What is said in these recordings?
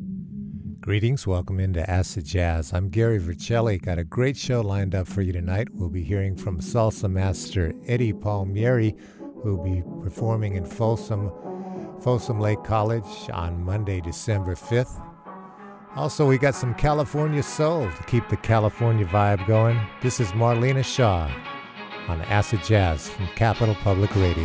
Greetings, welcome into Acid Jazz. I'm Gary Vercelli. Got a great show lined up for you tonight. We'll be hearing from salsa master Eddie Palmieri, who will be performing in Folsom Lake College on Monday, December 5th. Also, we got some California soul to keep the California vibe going. This is Marlena Shaw on Acid Jazz from Capital Public Radio.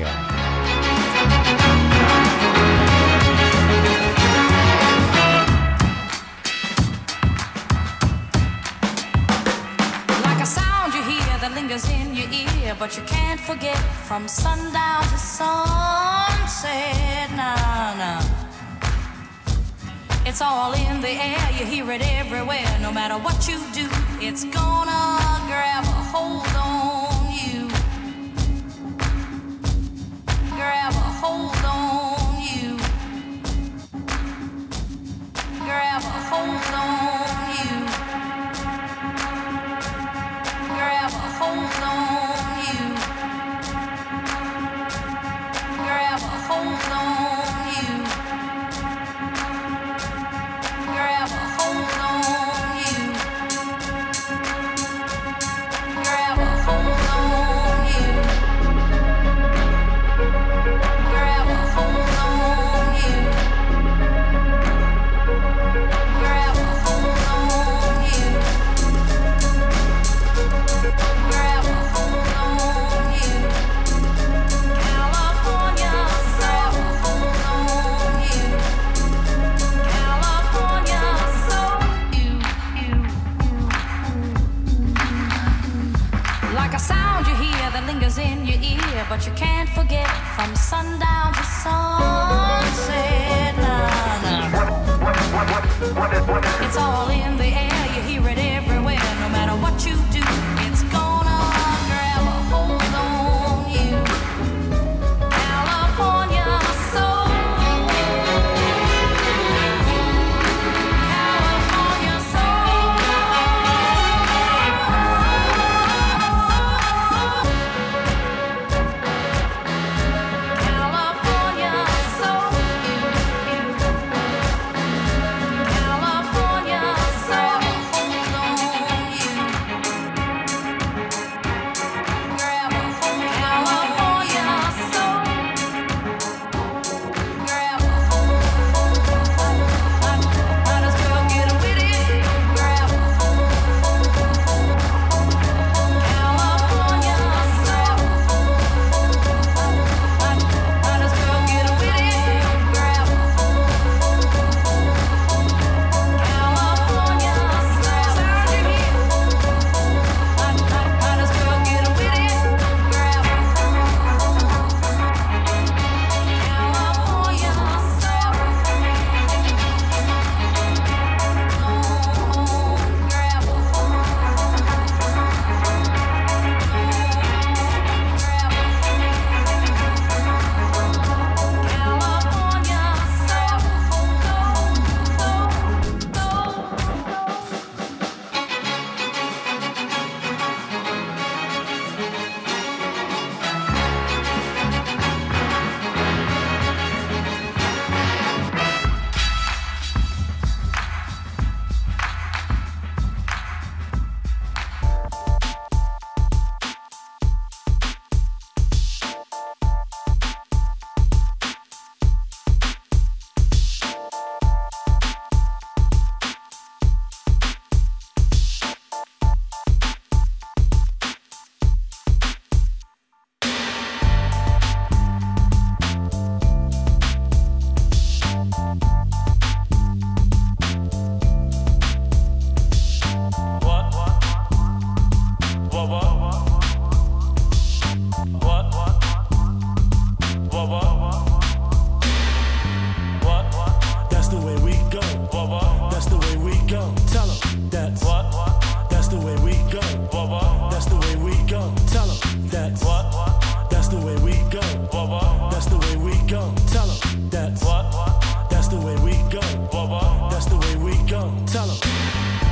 In your ear, but you can't forget from sundown to sunset. Nah. It's all in the air, you hear it everywhere. No matter what you do, it's gonna grab a hold on you. Grab a hold on you. Grab a hold on you. Grab a hold on you. Grab a hold on you. Grab a hold on you. Grab a hold on you. Grab a hold on you. Grab a hold on you. Grab a hold on you. California, grab a hold on you. California, so you. Like a sound you hear that lingers in your ear, but you can't forget from sundown to sunset. Nah. It's all in the air, you hear it everywhere. No matter what you do, it's gonna grab a hold on you. California soul. California soul. California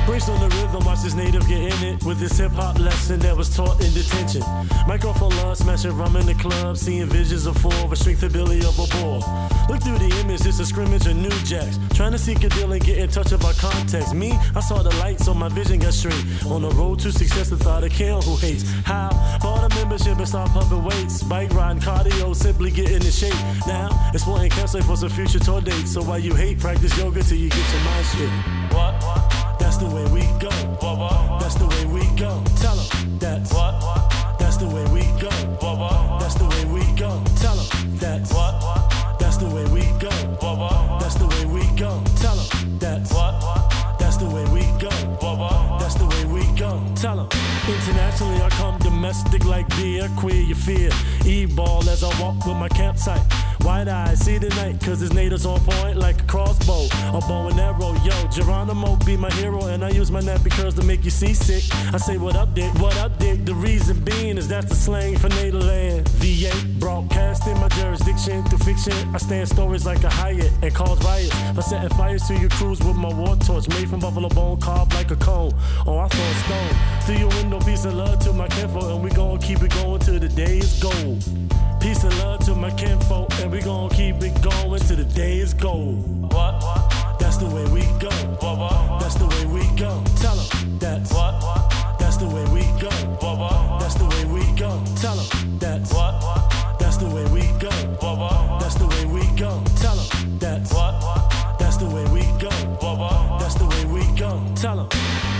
Brace on the rhythm, watch this native get in it with this hip-hop lesson that was taught in detention. Microphone love, smashing rum in the club, seeing visions of four, restrict the belly of a ball. Look through the image, it's a scrimmage of new jacks. Trying to seek a deal and get in touch with our context. Me, I saw the light, so my vision got straight. On the road to success, the thought of kill who hates. How? For the membership and start pumping weights. Bike riding, cardio, simply getting in shape. Now, exploring campsite for some future tour dates. So while you hate, practice yoga till you get your mind straight. What? That's the way we go. That's the way we go. Tell 'em that's what. That's the way we go. That's the way we go. Tell 'em that's what. That's the way we go. That's the way we go. Tell 'em that's what. That's the way we go. That's the way we go. Tell 'em. Internationally, I come domestic like beer. Queer your fear. E-ball as I walk with my campsite. Wide eyes, see the night, cause his natives on point like a crossbow, a bow and arrow. Yo, Geronimo be my hero, and I use my nappy curls to make you seasick. I say what up, dick, what up, dick. The reason being is that's the slang for native land. VA, broadcasting my jurisdiction through fiction. I stand stories like a Hyatt and cause riots by setting fires to your crews with my war torch, made from buffalo bone, carved like a cone. Oh, I throw a stone through your window, peace and love to my kinfolk, and we gon' keep it going till the day is gold. Peace and love to my kinfolk, and we gon' keep it going till the day is gold. What? That's the way we go. That's the way we go. Tell 'em that's what. That's the way we go. That's the way we go. Tell 'em that's what. That's the way we go. That's the way we go. Tell 'em that's what. That's the way we go. That's the way we go. Tell 'em.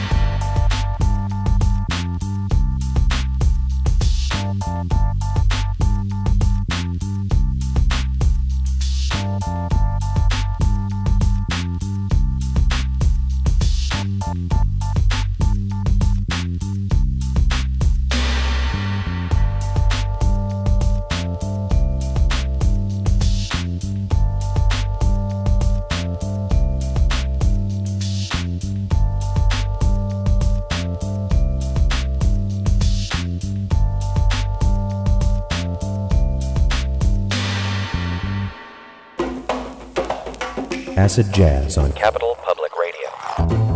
Acid Jazz on Capital Public Radio.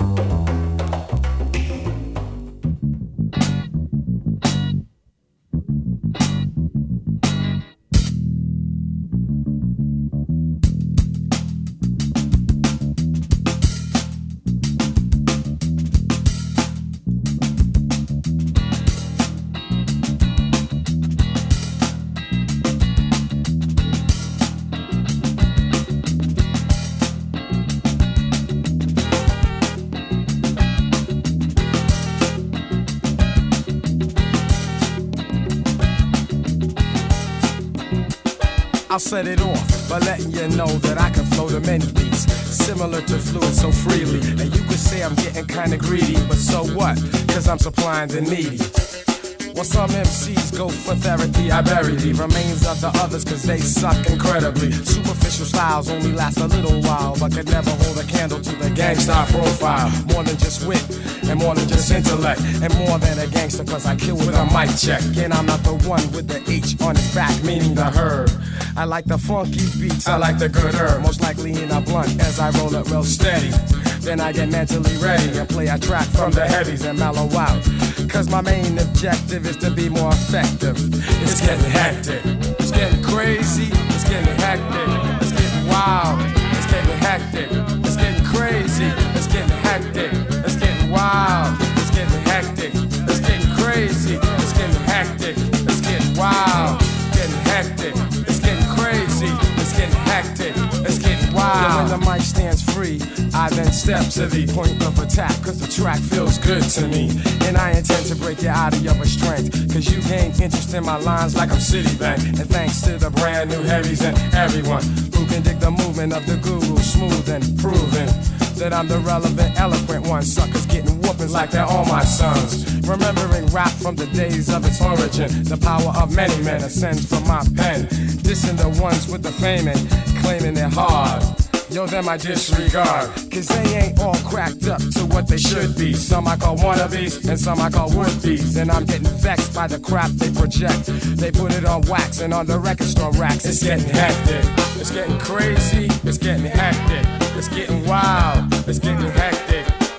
I'll set it off by letting you know that I can flow to many beats, similar to fluid so freely. And you could say I'm getting kinda greedy, but so what? Cause I'm supplying the needy. While some MCs go for therapy, I bury the remains of the others cause they suck incredibly. Superficial styles only last a little while, but could never hold a candle to the gangsta profile. More than just wit, and more than just intellect, and more than a gangster cause I kill with a mic check. And I'm not the one with the H on his back, meaning the herd. I like the funky beats, I like the good herb. Most likely in a blunt as I roll it real steady. Then I get mentally ready and play a track from the heavies and mellow out. Cause my main objective is to be more effective. It's getting hectic, it's getting crazy, it's getting hectic, it's getting wild, it's getting hectic, it's getting crazy, it's getting hectic, it's getting wild, it's getting hectic, it's getting crazy, it's getting hectic, it's getting wild, getting hectic, it's getting crazy, it's getting hectic, it's getting wild. And when the mic stands free, I then step to the point of attack, cause the track feels good to me. And I intend to break you out of your restraint, cause you gain interest in my lines like I'm Citibank. And thanks to the brand new heavies and everyone who can dig the movement of the guru, smooth and proven that I'm the relevant, eloquent one. Suckers getting whoopings like they're all my sons. Remembering rap from the days of its origin, the power of many men ascends from my pen. Dissing the ones with the fame and claiming they're hard. Yo, them I disregard, cause they ain't all cracked up to what they should be. Some I call wannabes, and some I call would-be's. And I'm getting vexed by the crap they project. They put it on wax and on the record store racks. It's getting hectic, it's getting crazy, it's getting hectic, it's getting wild, it's getting hectic,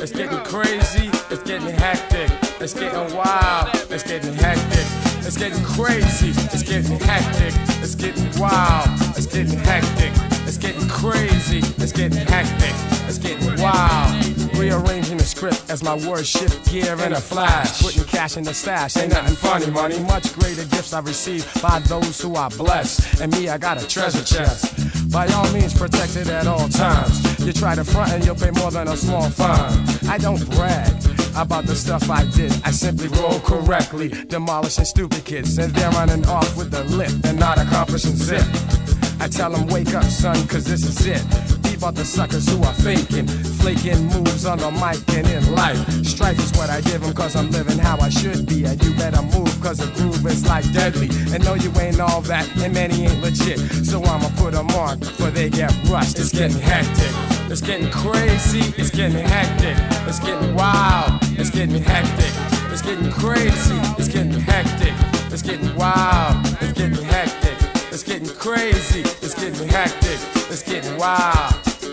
It's getting crazy, it's getting hectic. It's getting wild, it's getting hectic. It's getting crazy, it's getting hectic. It's getting wild, it's getting hectic. It's getting crazy, it's getting hectic. It's getting wild. Rearranging the script as my words shift gear in a flash. Putting cash in the stash, ain't nothing funny, money. Much greater gifts I receive by those who I bless. And me, I got a treasure chest. By all means, protected at all times. You try to front and you'll pay more than a small fine. I don't brag about the stuff I did. I simply roll correctly, demolishing stupid kids. And they're running off with the lip and not accomplishing zip. I tell them, wake up, son, cause this is it. Peep out the suckers who are faking, flaking moves on the mic and in life. Strife is what I give them cause I'm living how I should be. And you better move cause the groove is like deadly. And no, you ain't all that, and many ain't legit. So I'ma put them on before they get rushed. It's getting hectic. It's getting crazy, it's getting hectic. It's getting wild, it's getting hectic. It's getting crazy, it's getting hectic. It's getting wild, it's getting hectic. It's getting crazy, it's getting hectic. It's getting wild.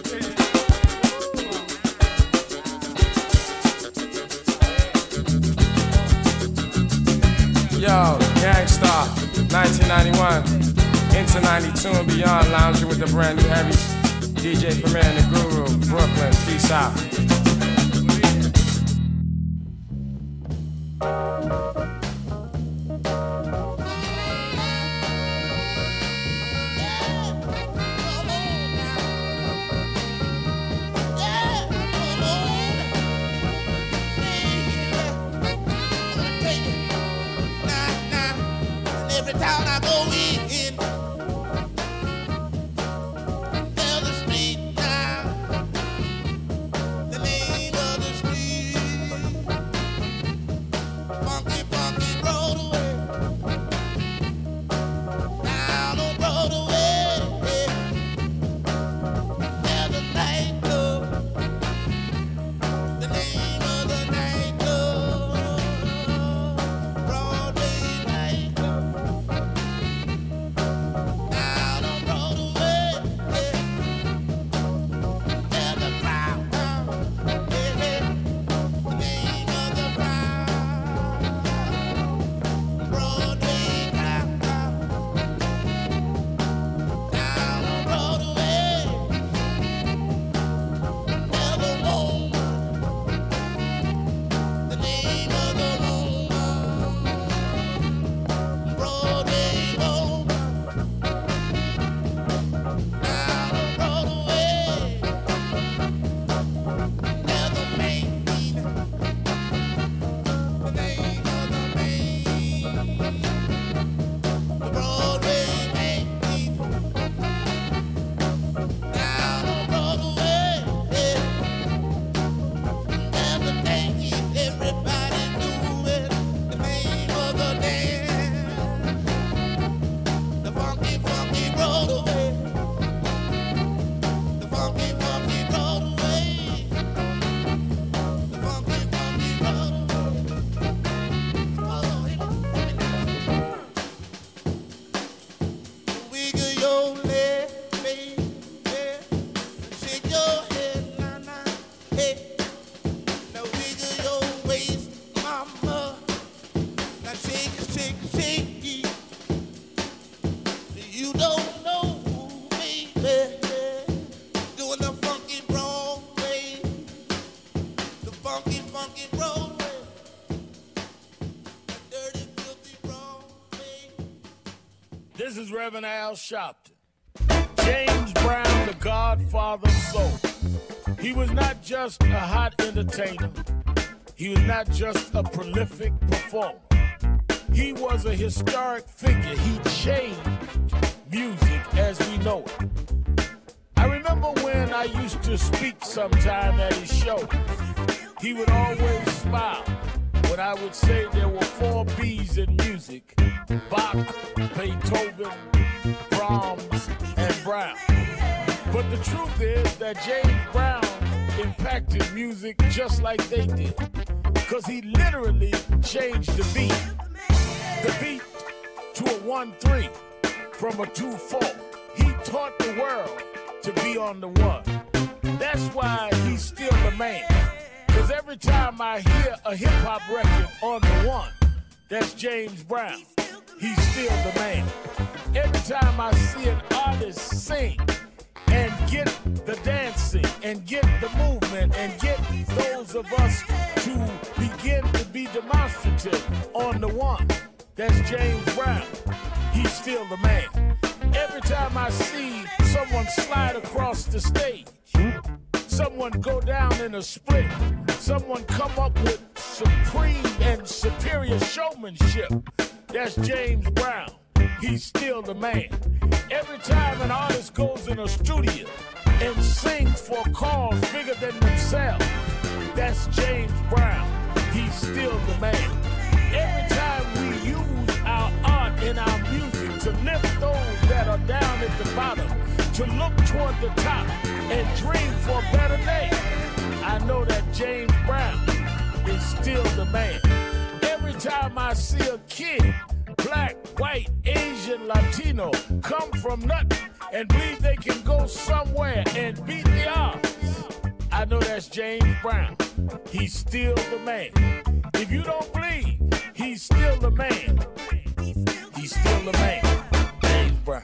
Yo, Gangstar, 1991 into 92 and beyond, lounging with the brand new heavies. DJ Premier and the Guru, Brooklyn, peace out. Every town I go in, tell the street now, the name of the street, funky, funky Broadway, down on Broadway, where the night club, the name of the night club, Broadway night club. This is Reverend Al Sharpton. James Brown, the godfather of soul. He was not just a hot entertainer. He was not just a prolific performer. He was a historic figure. He changed music as we know it. I remember when I used to speak sometime at his shows. He would always smile when I would say there were 4 B's in music: Bach, Beethoven, Brahms, and Brown. But the truth is that James Brown impacted music just like they did, because he literally changed the beat. The beat to a 1-3 from a 2-4. He taught the world to be on the one. That's why he's still the man, because every time I hear a hip-hop record on the one, that's James Brown. He's still the man. Every time I see an artist sing and get the dancing and get the movement and get those of us to begin to be demonstrative on the one, that's James Brown. He's still the man. Every time I see someone slide across the stage, someone go down in a split, someone come up with supreme and superior showmanship, that's James Brown. He's still the man. Every time an artist goes in a studio and sings for a cause bigger than themselves, that's James Brown. He's still the man. Every time we use our art and our music to lift those that are down at the bottom, to look toward the top and dream for a better day, I know that James Brown is still the man. Every time I see a kid, black, white, Asian, Latino, come from nothing and believe they can go somewhere and beat the odds, I know that's James Brown. He's still the man. If you don't believe, he's still the man. He's still the man. James Brown.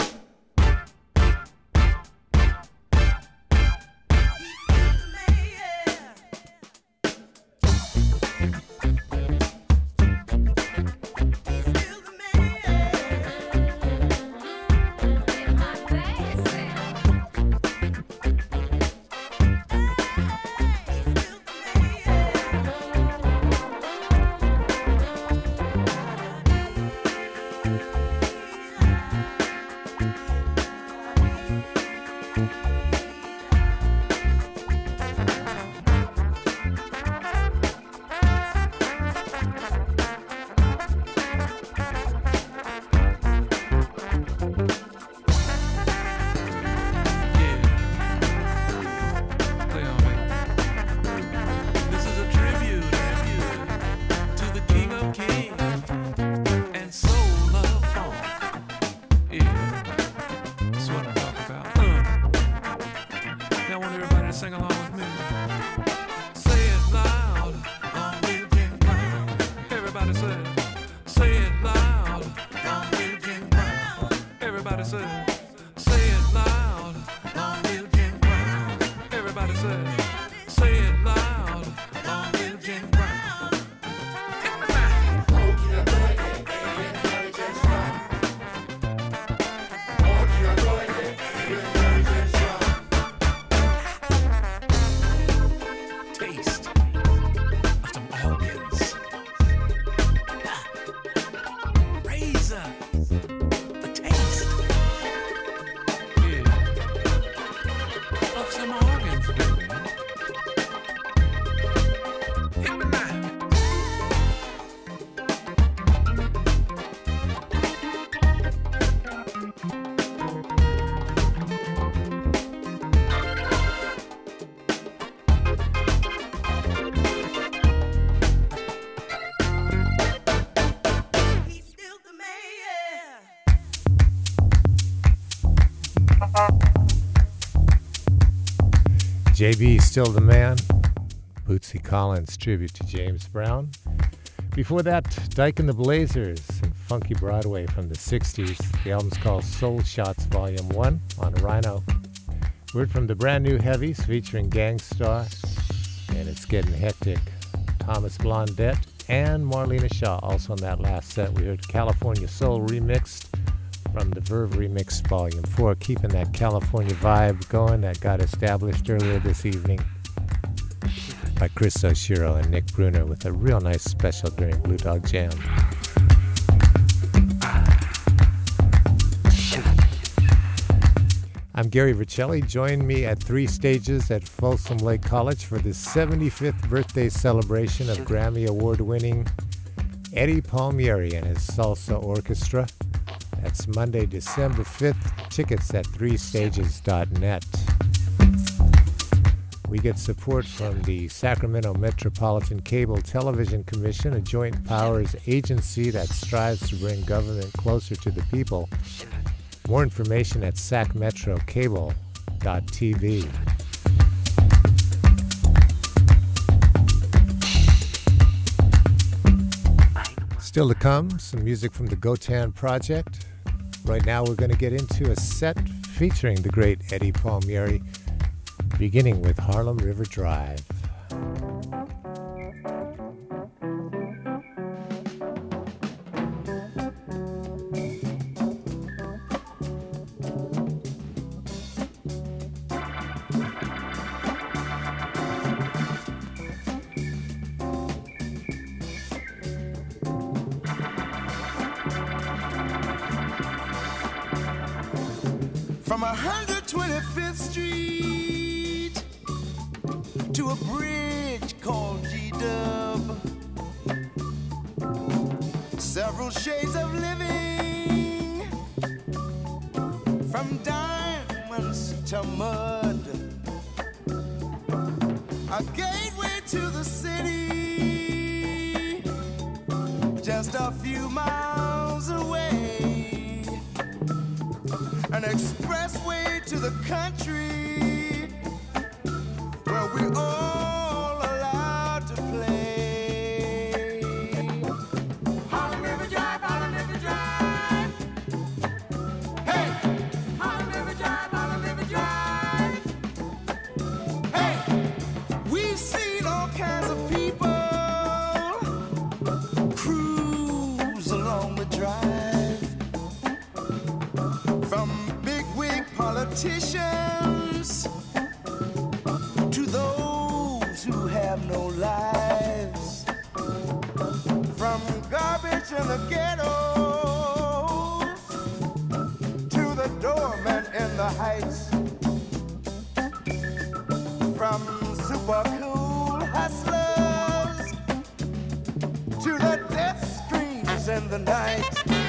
JB, Still the Man, Bootsy Collins tribute to James Brown. Before that, Dyke and the Blazers and Funky Broadway from the 60s. The album's called Soul Shots Volume 1 on Rhino. Word from the brand new Heavies featuring Gang Starr, and it's getting hectic. Thomas Blondette and Marlena Shaw also on that last set. We heard California Soul remixed from the Verve Remix Volume 4, keeping that California vibe going that got established earlier this evening by Chris Oshiro and Nick Bruner with a real nice special during Blue Dog Jam. I'm Gary Vercelli. Join me at 3 Stages at Folsom Lake College for the 75th birthday celebration of Grammy Award-winning Eddie Palmieri and his Salsa Orchestra. That's Monday, December 5th. Tickets at 3stages.net. We get support from the Sacramento Metropolitan Cable Television Commission, a joint powers agency that strives to bring government closer to the people. More information at sacmetrocable.tv. Still to come, some music from the Gotan Project. Right now we're going to get into a set featuring the great Eddie Palmieri, beginning with Harlem River Drive. From 125th Street to a bridge called G-Dub, several shades of living, from diamonds to mud, a gateway to the city, just a few miles away. An expressway to the country where we all allowed to play. Harlem River Drive, Harlem River Drive. Hey! Harlem River Drive, Harlem River Drive. Hey! We've seen all kinds of people cruise along the drive. From bigwig politicians to those who have no lives, from garbage in the ghettos to the doorman in the heights, from super cool hustlers to the death screams in the night.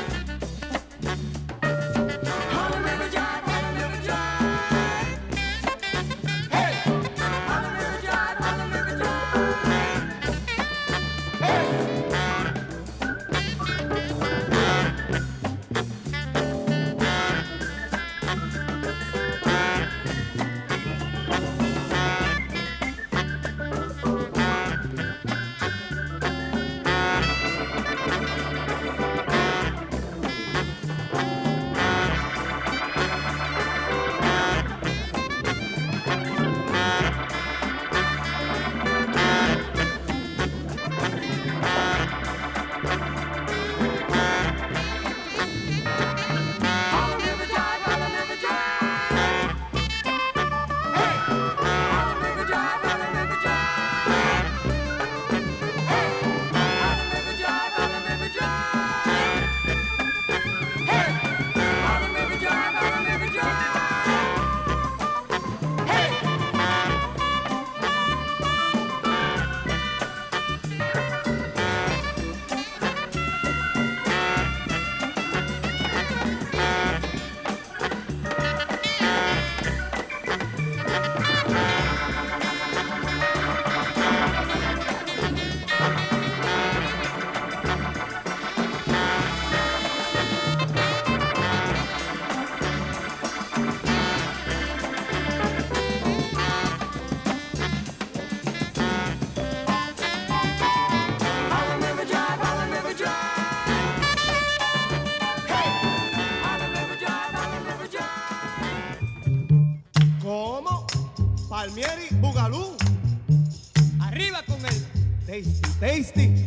Palmieri, Bugalú. Arriba con el Tasty, Tasty.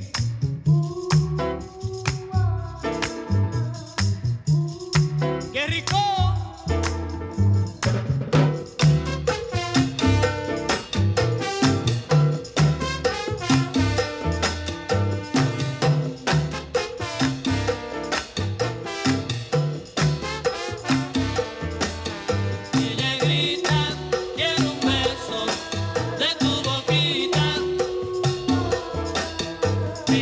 ¡Qué rico! Quiero un beso de tu boquita.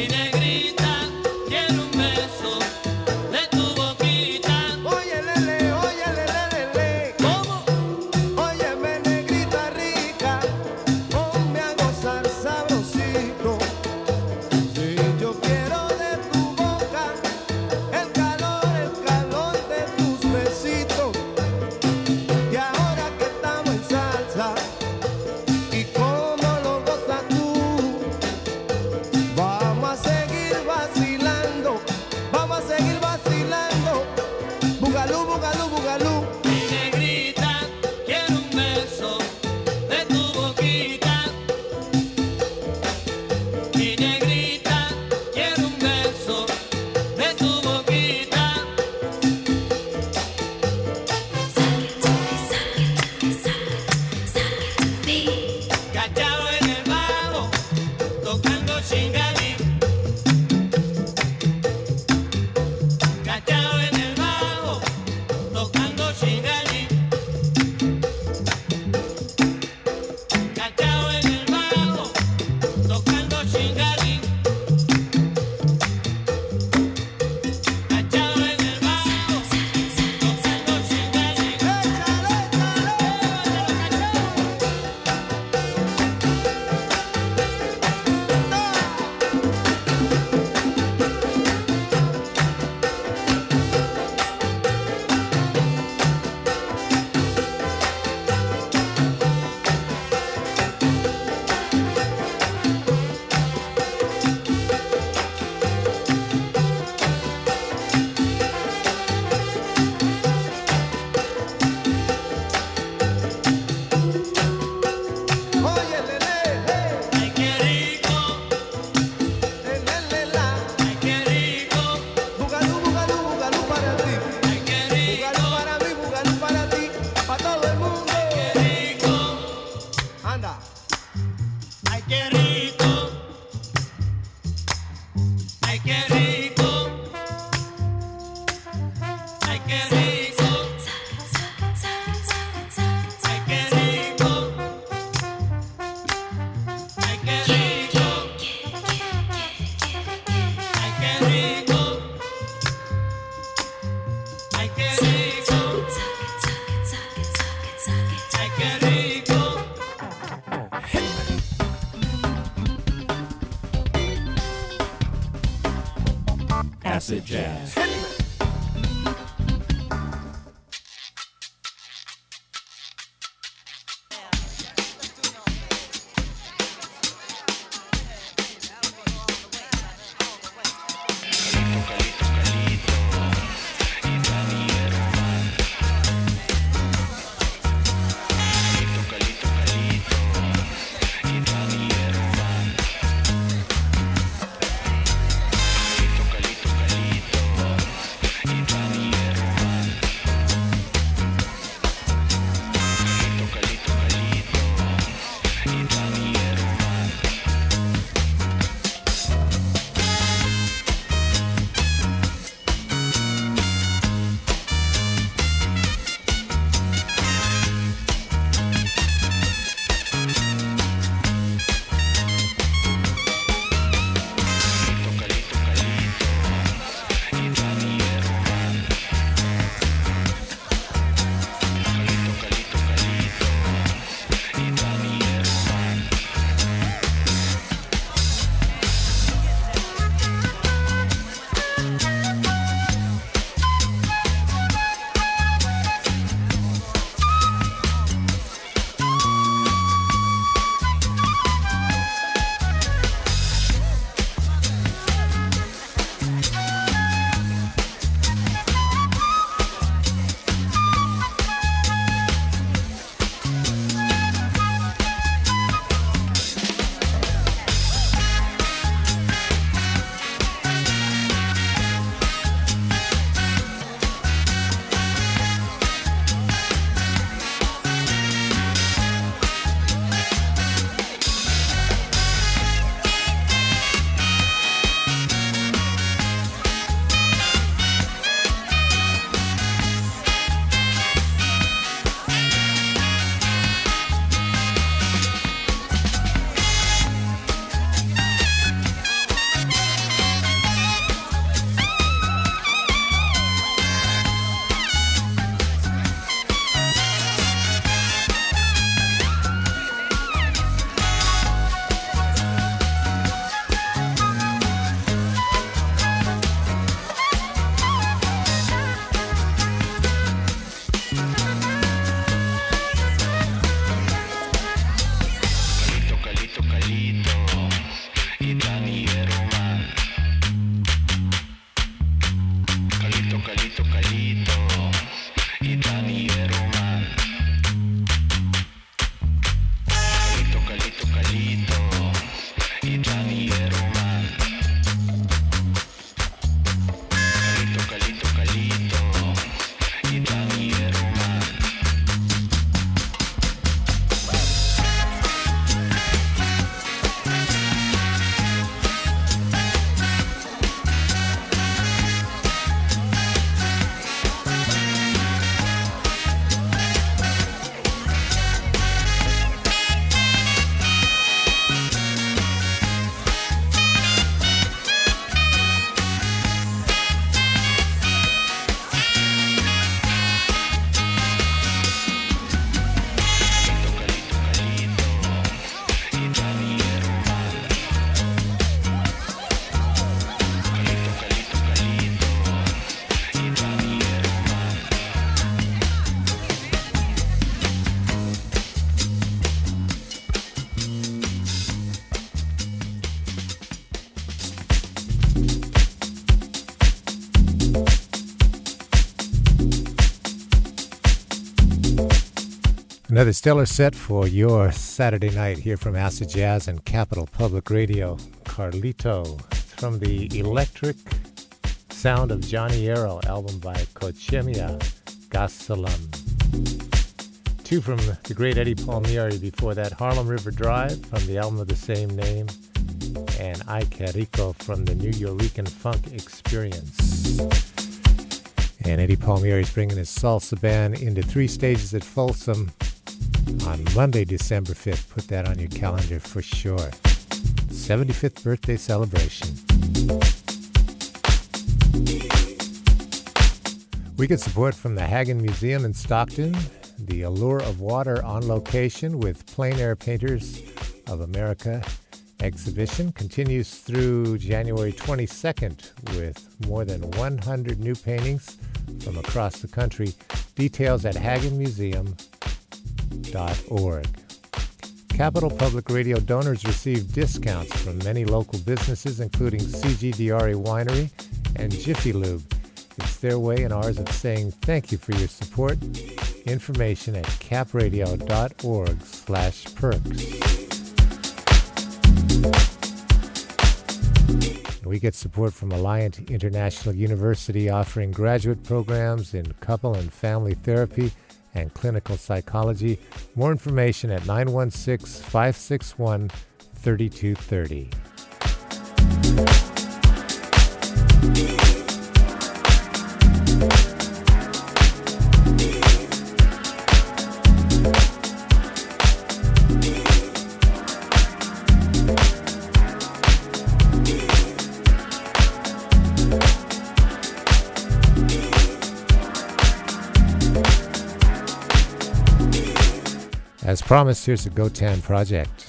cachao en el bajo, tocando chingalí. Cachao en el bajo, tocando chingalí. Cachao en el bajo, tocando chingalí. Cachao en el bajo, tocando chingalí. Ay, qué rico, ay, qué rico, Bugalú, bugalú, bugalú para ti. ay, qué rico, Bugalú para mí, bugalú para ti. Para todo el mundo. qué rico, Anda. ay, qué rico, ay, qué rico, ay, qué rico, ay, qué rico, ay, qué rico, ay, qué rico, ay, qué rico, ay, qué rico. Acid Jazz. Another stellar set for your Saturday night here from Acid Jazz and Capital Public Radio. Carlito from the Electric Sound of Johnny Arrow album by Cochemia Gasalam. Two from the great Eddie Palmieri before that, Harlem River Drive from the album of the same name, and Ay Que Rico from the New Yorican Funk Experience. And Eddie Palmieri is bringing his salsa band into 3 stages at Folsom on Monday, December 5th. Put that on your calendar for sure. 75th birthday celebration. We get support from the Hagen Museum in Stockton. The Allure of Water on location with Plein Air Painters of America exhibition continues through January 22nd with more than 100 new paintings from across the country. Details at hagenmuseum.org. Capital Public Radio donors receive discounts from many local businesses, including C.G. Diari Winery and Jiffy Lube. It's their way and ours of saying thank you for your support. Information at capradio.org/perks. We get support from Alliant International University, offering graduate programs in couple and family therapy and clinical psychology. More information at 916-561-3230. As promised, here's the Gotan Project.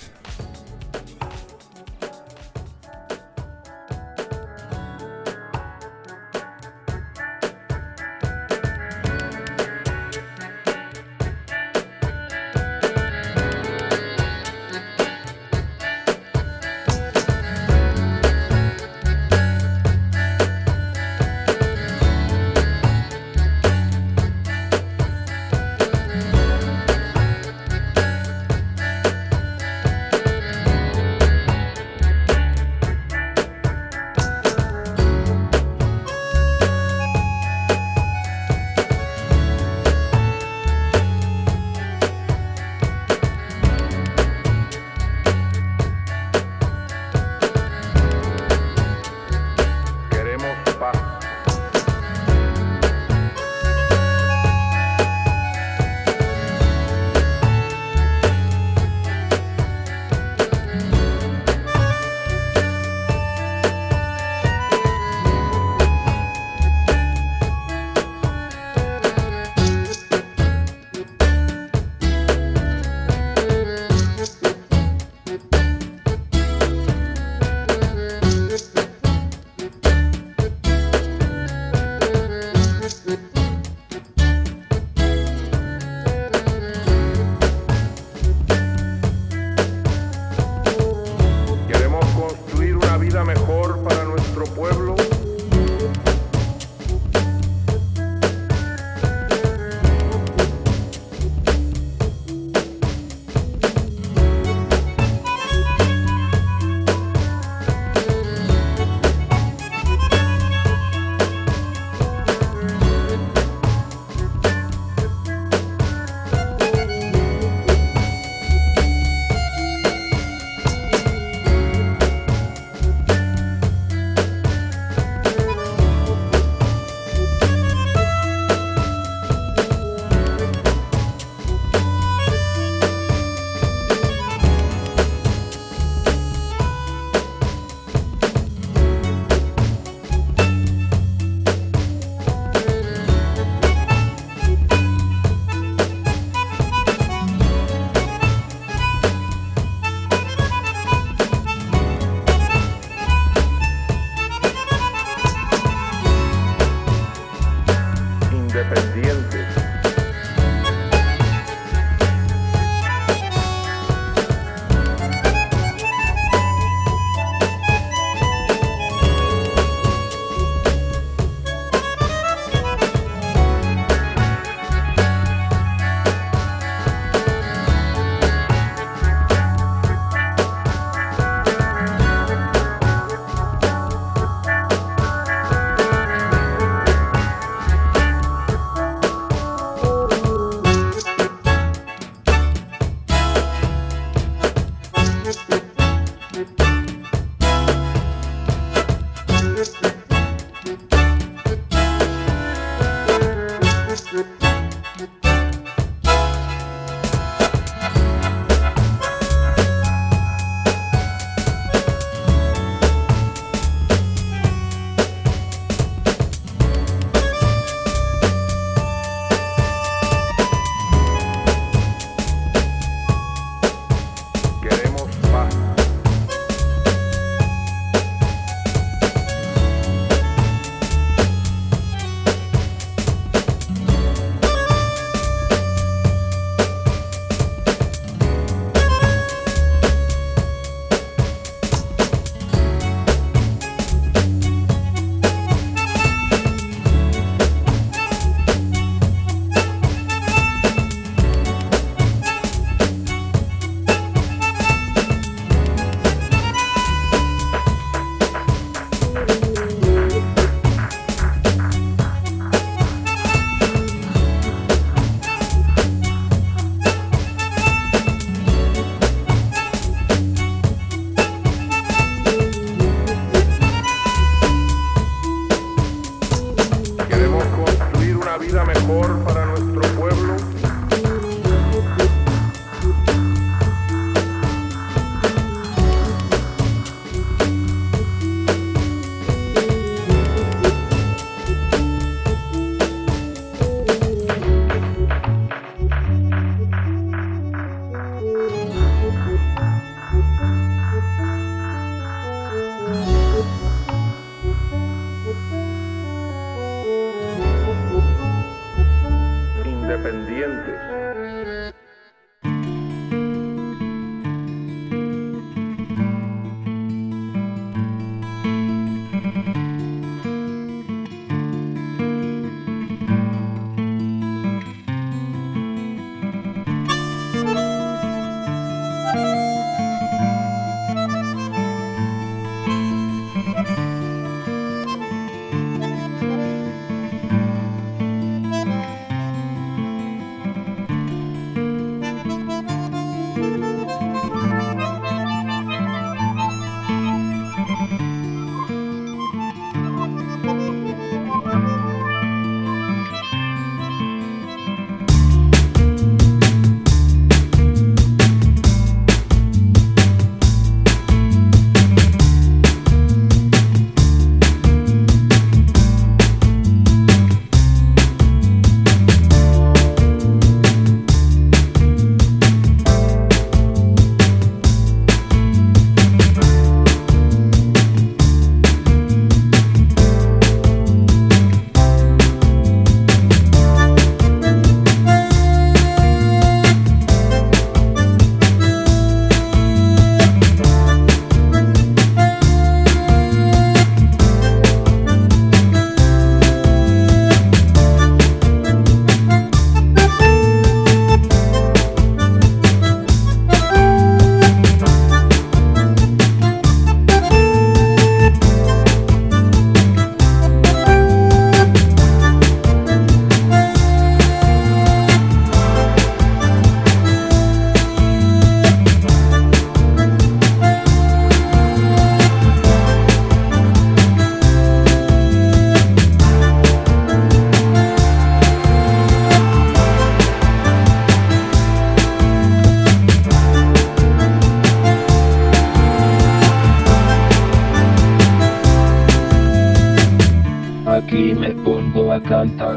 Aquí me pongo a cantar.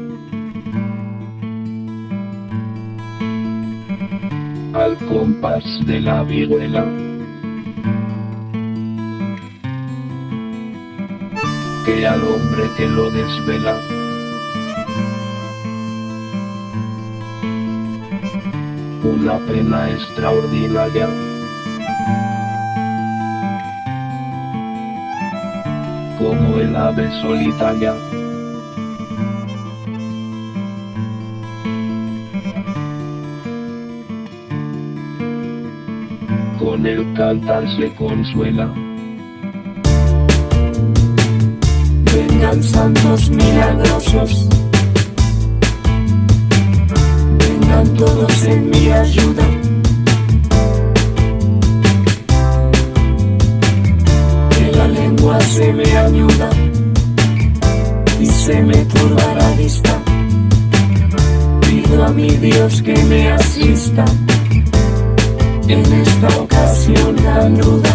Al compás de la vihuela. Que al hombre que lo desvela. Una pena extraordinaria. Como el ave solitaria. Con el cantar se consuela. Vengan santos milagrosos. Vengan todos en mi ayuda. alma se me añuda y se me turba la vista. Pido a mi Dios que me asista en esta ocasión tan ruda.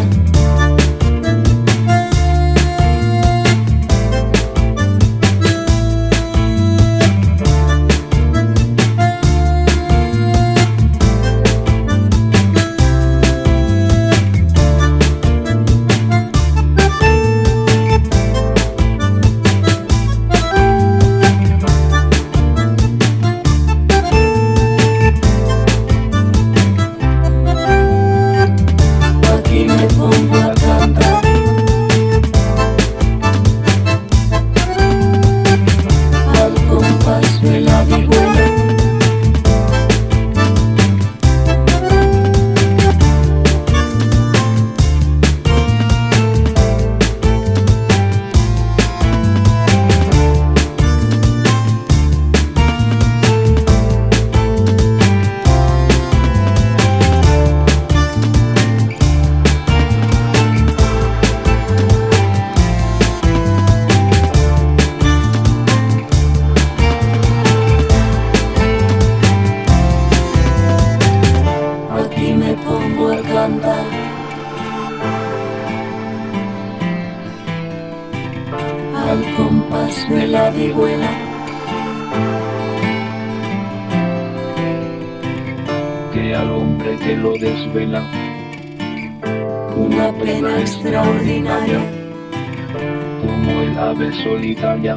Solitaria,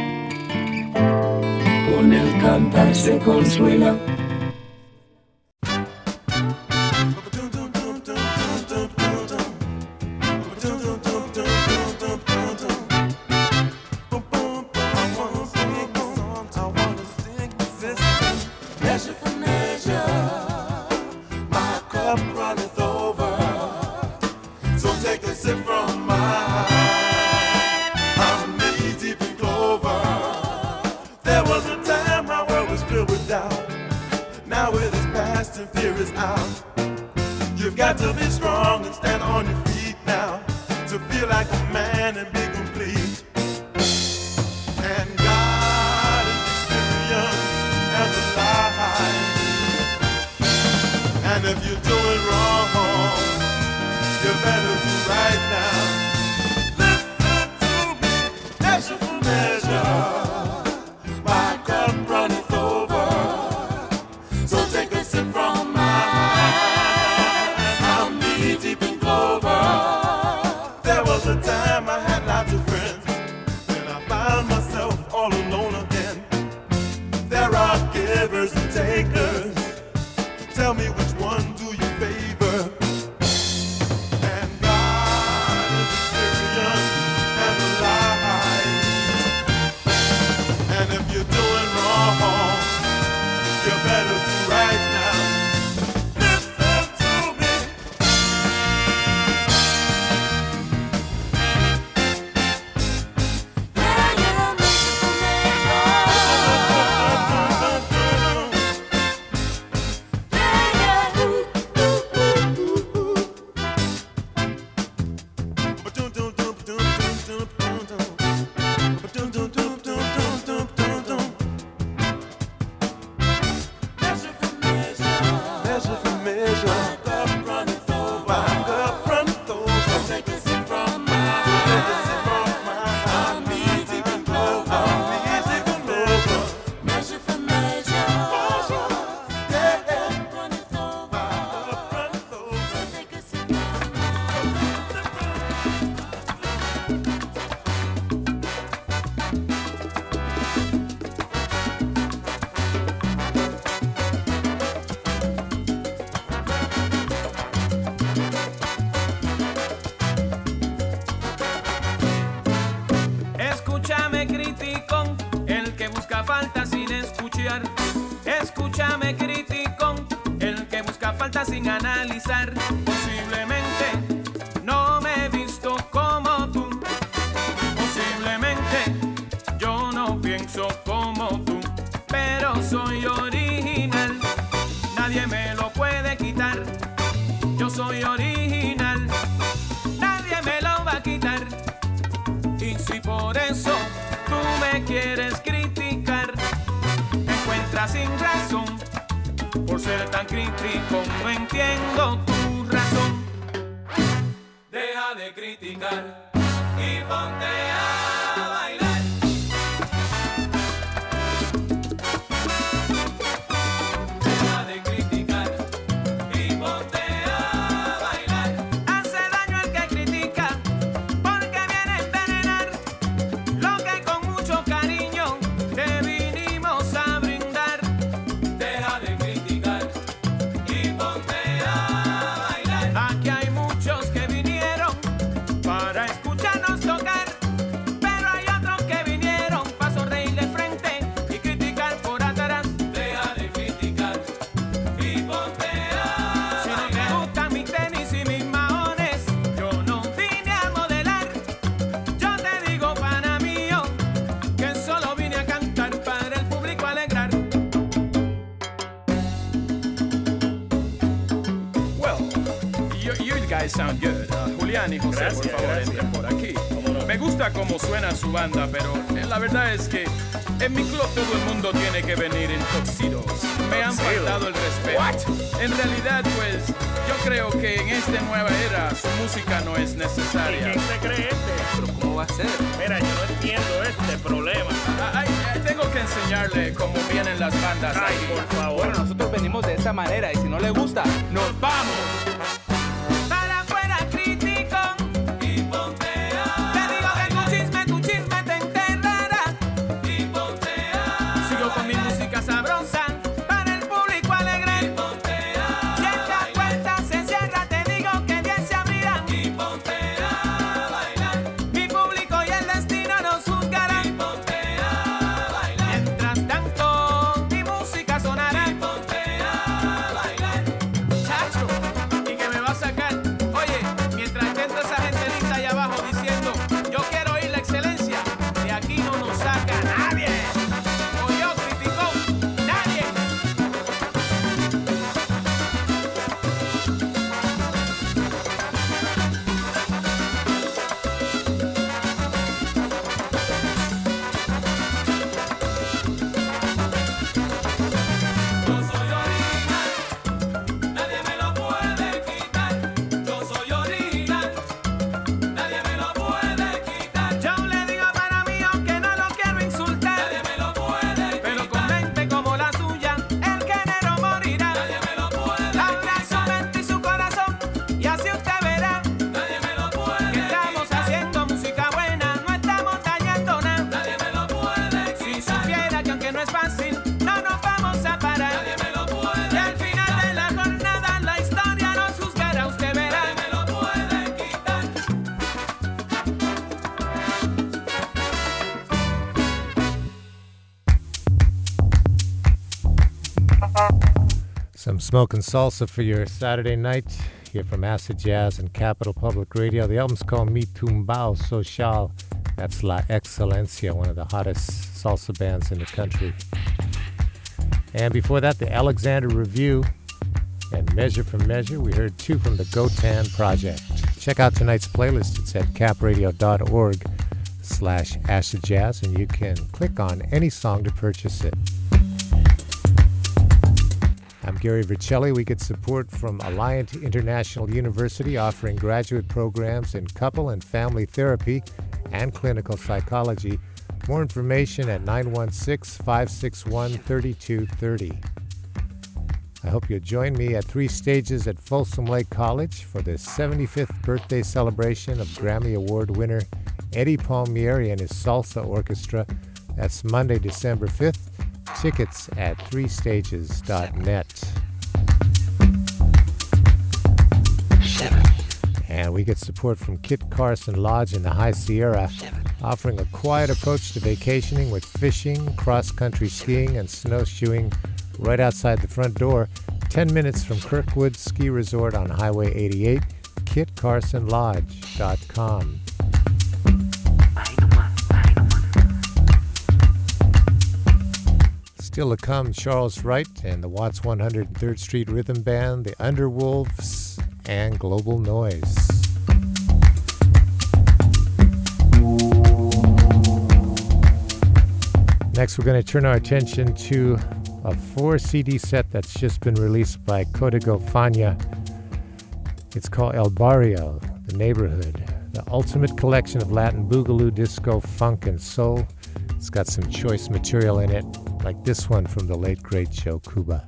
con el cantar se consuela. Escúchame, criticón, el que busca falta sin analizar. Posiblemente no me he visto como tú. Posiblemente yo no pienso como tú. Pero soy original, nadie me lo puede quitar. Yo soy original, nadie me lo va a quitar. por ser tan crítico, no entiendo tu razón. Deja de criticar y ponte a bailar. Deja de criticar y ponte a bailar. Hace daño el que critica porque viene a envenenar lo que con mucho cariño te vinimos a brindar. Deja de criticar y ponte a bailar. Aquí hay muchos que vinieron para escucharnos tocar, pero hay otros que vinieron para sonreír de frente y criticar por atrás. Deja de criticar y ponte a bailar. Si no te gustan mis tenis y mis maones, yo no vine a modelar. Yo te digo, pana mío, que solo vine a cantar para el público alegrar. Well, you guys sound good. Julián y José, por favor, entren por aquí. Me gusta cómo suena su banda, pero la verdad es que en mi club todo el mundo tiene que venir en tuxedos. Me han faltado el respeto. En realidad, pues, yo creo que en esta nueva era su música no es necesaria. ¿Quién se cree este? ¿Pero cómo va a ser? Mira, yo no entiendo este problema. Tengo que enseñarle cómo vienen las bandas. Ay, por favor. Bueno, nosotros venimos de esa manera y si no le gusta, ¡nos vamos! Para afuera crítico y ponte a. Te digo que tu chisme te enterrará y ponte a. Sigo con mi música sabrosa para el público alegre y ponte a. Si esta puerta se cierra, te digo que 10 se abrirán y ponte a bailar. Mi público y el destino nos juzgarán y ponte a bailar. Mientras tanto, mi música sonará y ponte a bailar. Chacho, ¿y que me va a sacar? Oye, mientras que entra esa gente lista allá abajo diciendo yo quiero oír la excelencia, de aquí no nos saca nadie. O yo critico, nadie. Yo soy original, nadie me lo puede quitar. Yo soy original, nadie me lo puede quitar. Yo le digo para mí, aunque no lo quiero insultar, nadie me lo puede quitar. Pero con mente como la suya, el género morirá. Nadie me lo puede hablar su mente y su corazón, y así usted verá. Nadie me lo puede que estamos haciendo música buena, no estamos dañando nada. Nadie me lo puede quitar. Si supiera que aunque no es fácil, no nos vamos a parar. Nadie me lo puede. Y al final de la jornada la historia nos juzgará, usted verá. Nadie me lo puede quitar. Some smoke and salsa for your Saturday night here from Acid Jazz and Capital Public Radio. The album's called Mi Tumbao Social. That's La Excelencia, one of the hottest salsa bands in the country. And before that, the Alexander Review and Measure for Measure. We heard two from the Gotan Project. Check out tonight's playlist. It's at capradio.org/Acid Jazz, and you can click on any song to purchase it. I'm Gary Vercelli. We get support from Alliant International University, offering graduate programs in couple and family therapy and clinical psychology. More information at 916-561-3230. I hope you'll join me at 3 Stages at Folsom Lake College for the 75th birthday celebration of Grammy Award winner Eddie Palmieri and his Salsa Orchestra. That's Monday, December 5th. Tickets at 3stages.net. And we get support from Kit Carson Lodge in the High Sierra, offering a quiet approach to vacationing with fishing, cross-country skiing, and snowshoeing right outside the front door. 10 minutes from Kirkwood Ski Resort on Highway 88, kitcarsonlodge.com. Still to come, Charles Wright and the Watts 103rd Street Rhythm Band, the Underwolves, and Global Noise. Next, we're going to turn our attention to a 4-CD set that's just been released by Código Fania. It's called El Barrio, the neighborhood, the ultimate collection of Latin boogaloo, disco, funk, and soul. It's got some choice material in it, like this one from the late great Joe Cuba.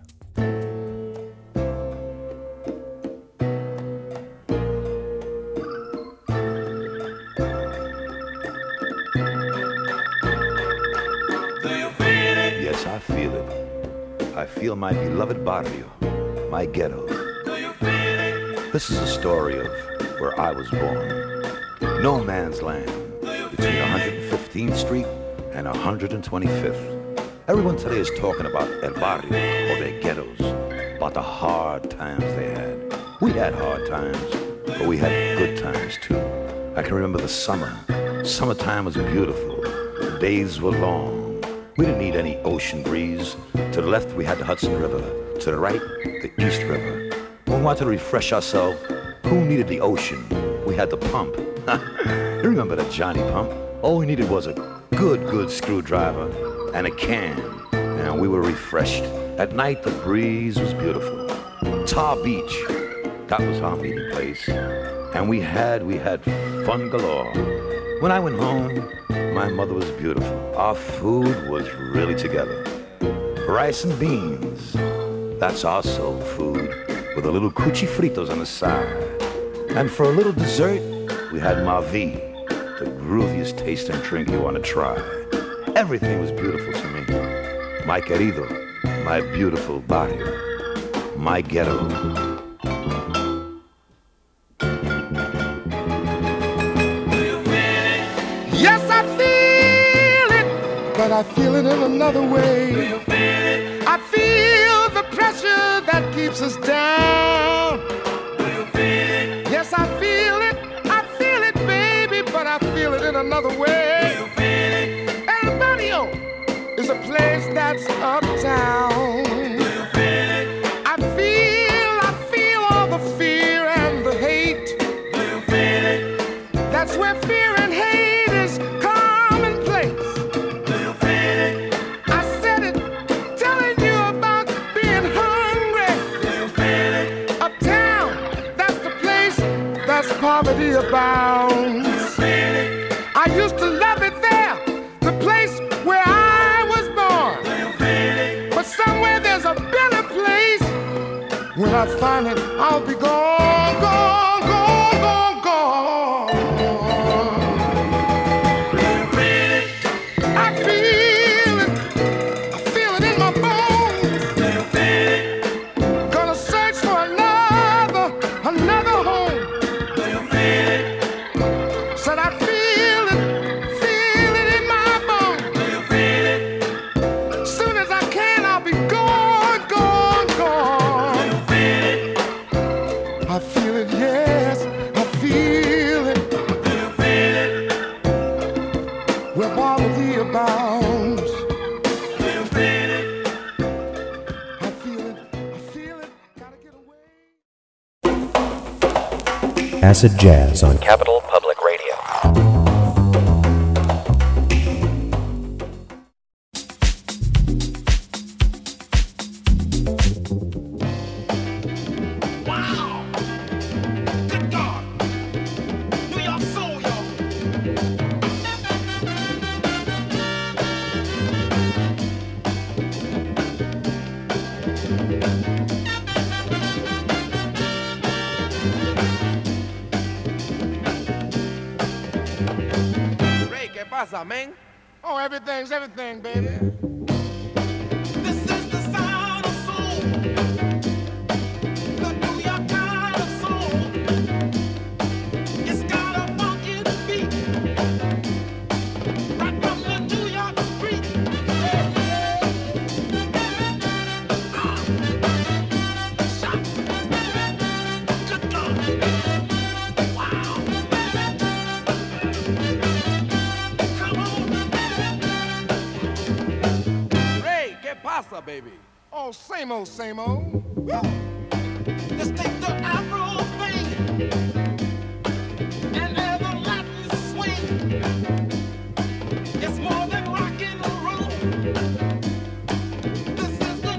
Yes, I feel it. I feel my beloved barrio, my ghetto. This is a story of where I was born. No man's land between 115th Street and 125th. Everyone today is talking about El Barrio or their ghettos, about the hard times they had. We had hard times, but we had good times too. I can remember the summer. Summertime was beautiful. The days were long. We didn't need any ocean breeze. To the left, we had the Hudson River. To the right, the East River. When we wanted to refresh ourselves, who needed the ocean? We had the pump. You remember that Johnny pump? All we needed was a good screwdriver and a can, and we were refreshed. At night, the breeze was beautiful. Tar Beach, that was our meeting place. And we had fun galore. When I went home, my mother was beautiful. Our food was really together. Rice and beans, that's our soul food, with a little cuchi fritos on the side. And for a little dessert, we had Mavi, the grooviest tasting drink you want to try. Everything was beautiful to me. My querido, my beautiful barrio, my ghetto. Yes, I feel it, but I feel it in another way. I feel the pressure that keeps us down. Yes, I feel it, baby, but I feel it in another way. El Barrio is a place that's uptown. I feel all the fear and the hate. That's where fear and hate is commonplace. I said it, telling you about being hungry. Uptown, that's the place that's poverty abounds. I used to love it there, the place where I was born. But somewhere there's a better place. When I find it, I'll be gone, gone, gone, gone, gone. I feel it in my bones. Gonna search for another home. Said I feel it in my bones. Soon as I can, I'll be gone, gone, gone. I feel it, yes, I feel it. Where poverty abounds. I feel it, gotta get away. Acid Jazz on Capital Public Radio. Man. Oh, everything's everything, baby. This is the sound of soul, the New York kind of soul. It's got a funky beat, right from the New York street. Shot, good God, wow. Baby. Oh, same old, same old. Let's take the Afro thing and have a Latin swing. It's more than rock and roll. This is the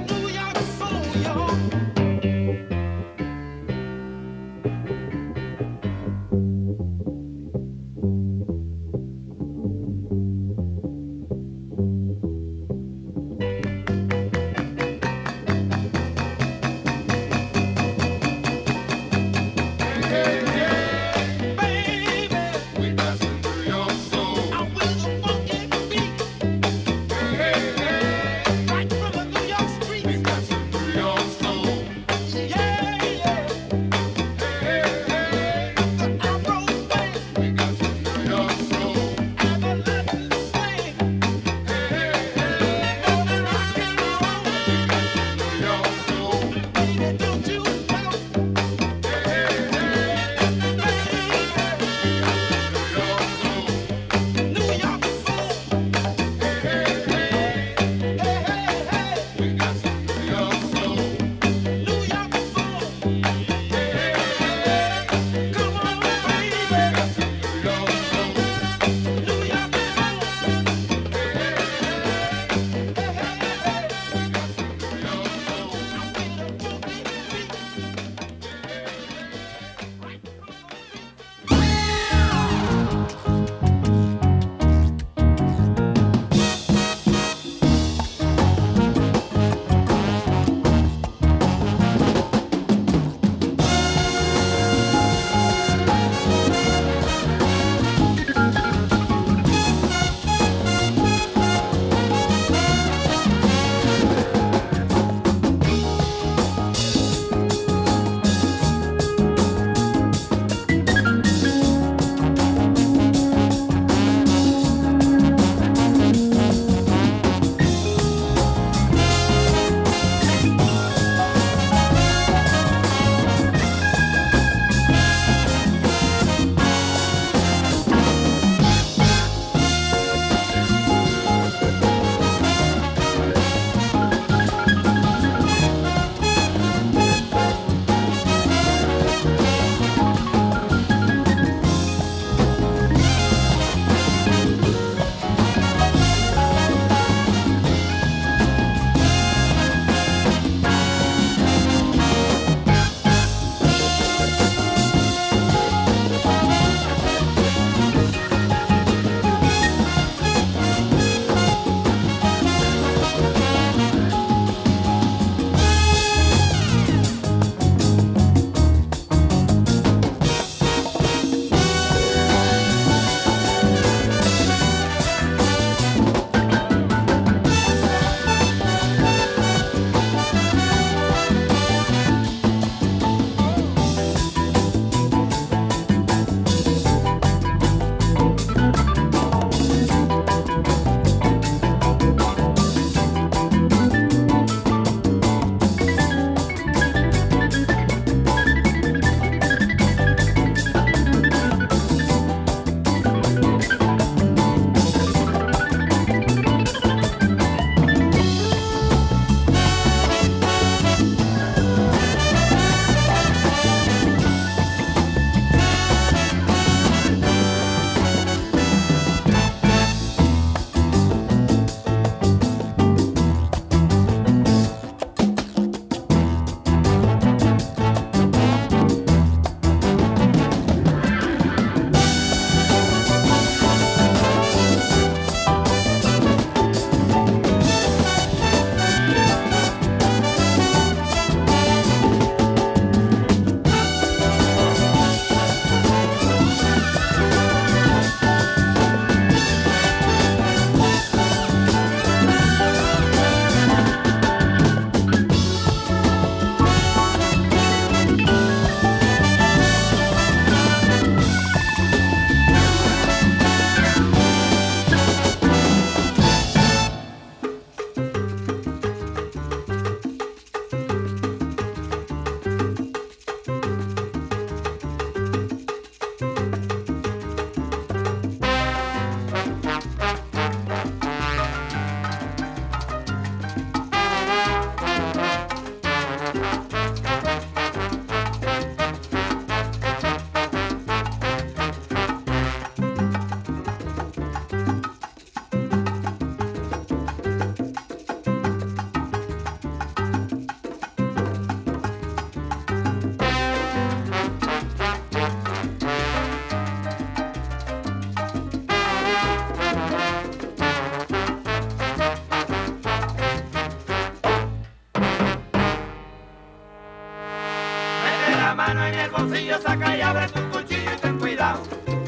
bolsillo, saca y abre tu cuchillo y ten cuidado.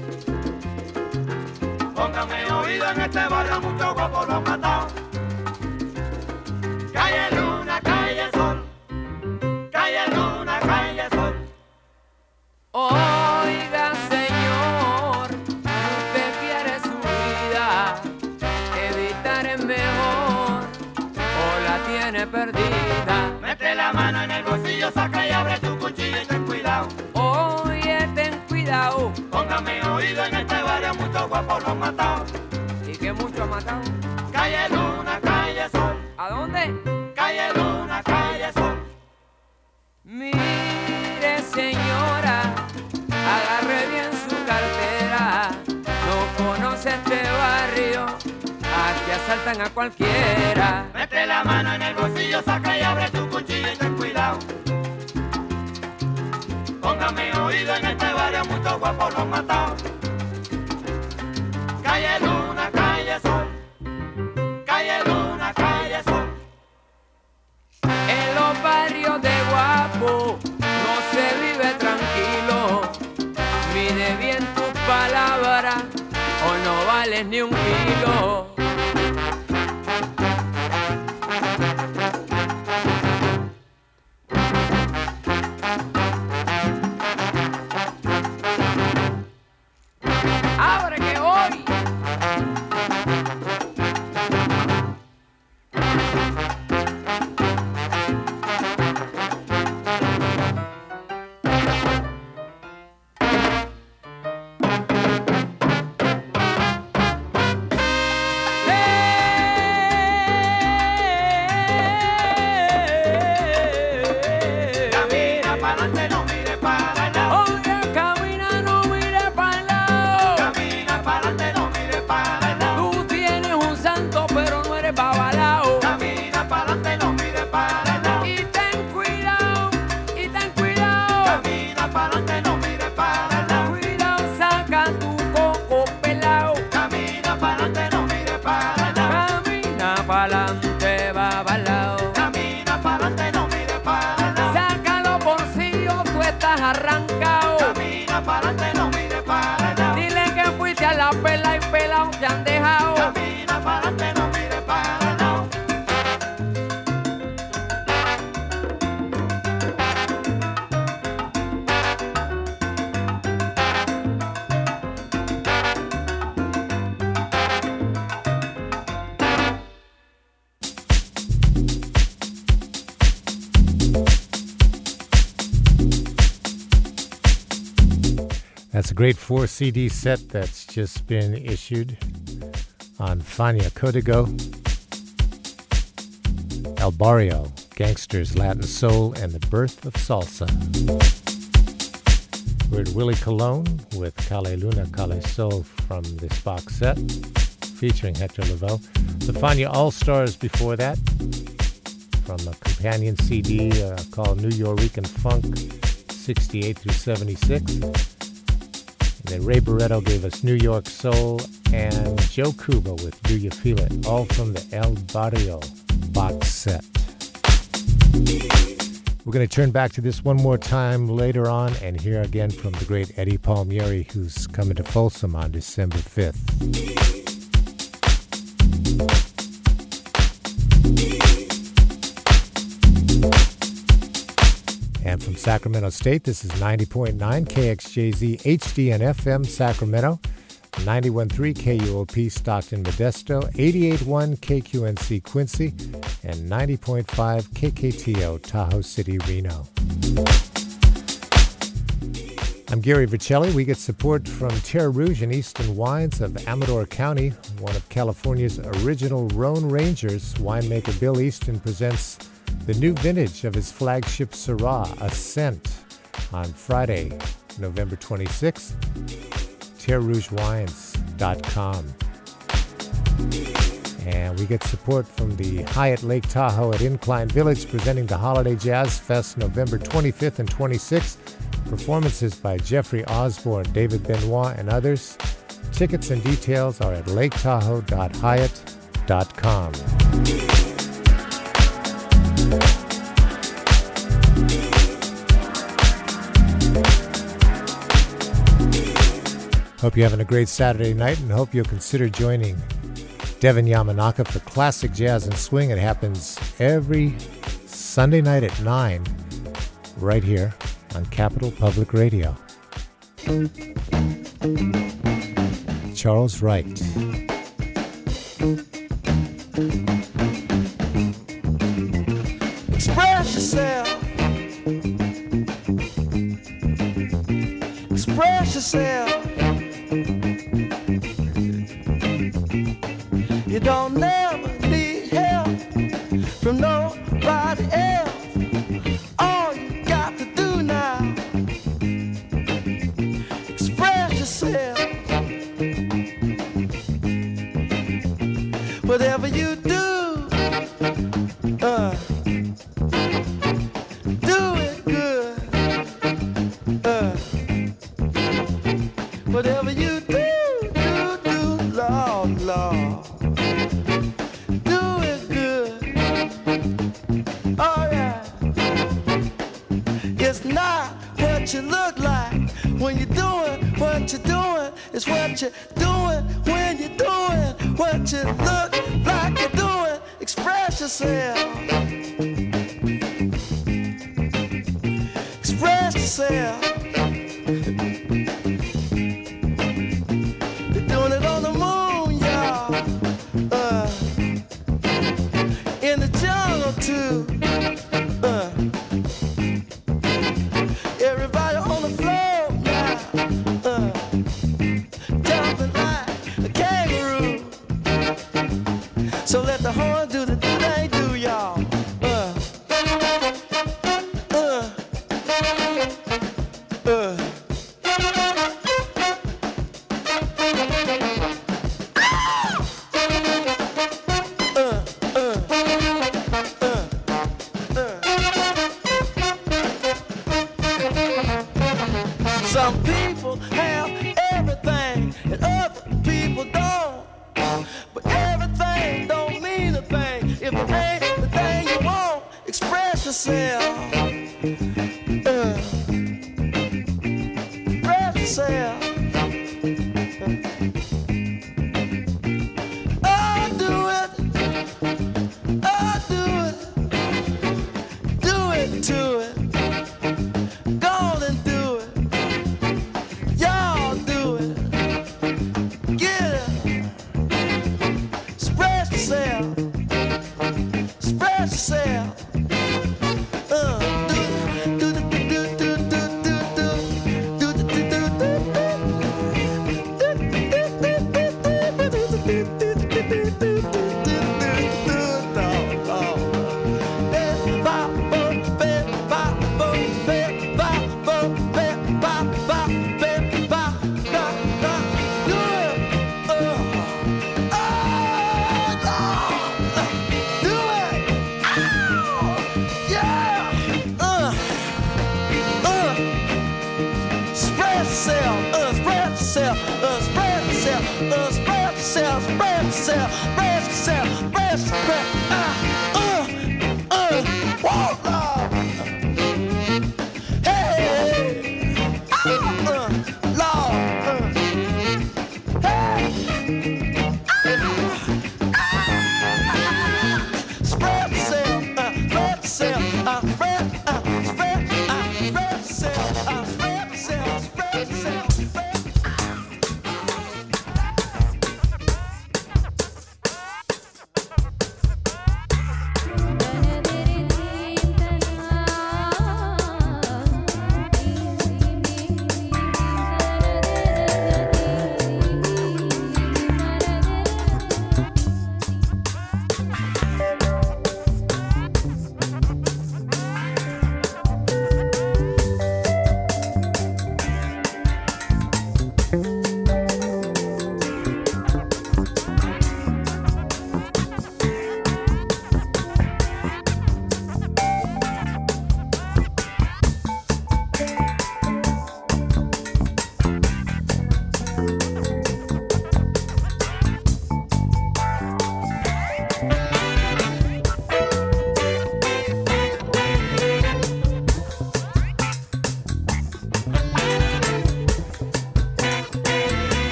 Póngame oído en este barrio, muchos guapos lo han matado. Calle Luna, calle Sol, calle Luna, calle Sol. Oiga, señor, si usted quiere su vida, evitar es mejor o la tiene perdida. Mete la mano en el bolsillo, saca y abre tu cuchillo y ten cuidado. Oye, ten cuidado. Póngame oído en este barrio, muchos guapos lo han matado. ¿Y qué mucho ha matado? Calle Luna, calle Sol. ¿A dónde? Calle Luna, calle Sol. Mire, señora, agarre bien su cartera. No conoce este barrio, aquí asaltan a cualquiera. Mete la mano en el bolsillo, saca y abre tu cuchillo y ten cuidado. Póngame oído en este barrio, muchos guapos lo han matado. Calle Luna, calle Sol. Calle Luna, calle Sol. En los barrios de Guapo no se vive tranquilo. Mide bien tus palabras o no vales ni un kilo. ¡Abre que voy! Camina para adelante, no mire para el lado. Oye, camina, no mire para el lado. Camina para adelante, no mire para el lado. Tú tienes un santo, pero no eres babalao. Camina para adelante, no mire para el lado. Y ten cuidado, y ten cuidado. Camina para adelante, no mire para el lado. Cuidado, saca tu coco pelao. Camina para adelante, no mire para el lado. Camina para adelante, babalao. Camina para adelante, no mire para el lado. Saca los bolsillos, tú estás arrancado. Camina para adelante, no mire para el lado. Dile que fuiste a la pela y pelao te han dejado. Camina para adelante, no mire para el lado. That's a great 4 CD set that's just been issued on Fania Código, El Barrio, Gangsters, Latin Soul, and the Birth of Salsa. We heard Willie Colon with Calle Luna, Calle Sol from this box set, featuring Hector Lavoe. The Fania All-Stars before that, from a companion CD called New Yorican Funk, 68 through 76. And then Ray Barretto gave us New York Soul, and Joe Cuba with Do You Feel It, all from the El Barrio box set. We're going to turn back to this one more time later on and hear again from the great Eddie Palmieri, who's coming to Folsom on December 5th. And from Sacramento State, this is 90.9 KXJZ HDN FM Sacramento, 91.3 KUOP Stockton Modesto, 88.1 KQNC Quincy, and 90.5 KKTO Tahoe City Reno. I'm Gary Vercelli. We get support from Terre Rouge and Easton Wines of Amador County, one of California's original Rhone Rangers. Winemaker Bill Easton presents the new vintage of his flagship Syrah, Ascent, on Friday, November 26th. TerreRougeWines.com. And we get support from the Hyatt Lake Tahoe at Incline Village, presenting the Holiday Jazz Fest November 25th and 26th. Performances by Jeffrey Osborne, David Benoit, and others. Tickets and details are at laketahoe.hyatt.com. Hope you're having a great Saturday night, and hope you'll consider joining Devin Yamanaka for Classic Jazz and Swing. It happens every Sunday night at 9 right here on Capital Public Radio. Charles Wright. Express yourself. Express yourself. You don't never need help from nobody else. All you got to do now, express yourself. Whatever you do, do it good. Whatever you do, Lord, Lord. Do it good. Alright. It's not what you look like when you're doing what you're doing. It's what you're doing when you're doing what you look like you're doing. Express yourself. Express yourself. They're doing it on the moon, y'all. In the jungle too. Everybody on the floor now. Jumping like a kangaroo. So let the horn do the thing they do, y'all. Some people have everything and other people don't. But everything don't mean a thing if it ain't the thing you want. Express yourself. Express yourself. Oh, do it. Oh, do it. Do it to it. Go on and do it. Y'all do it. Get it. Express yourself. Express yourself.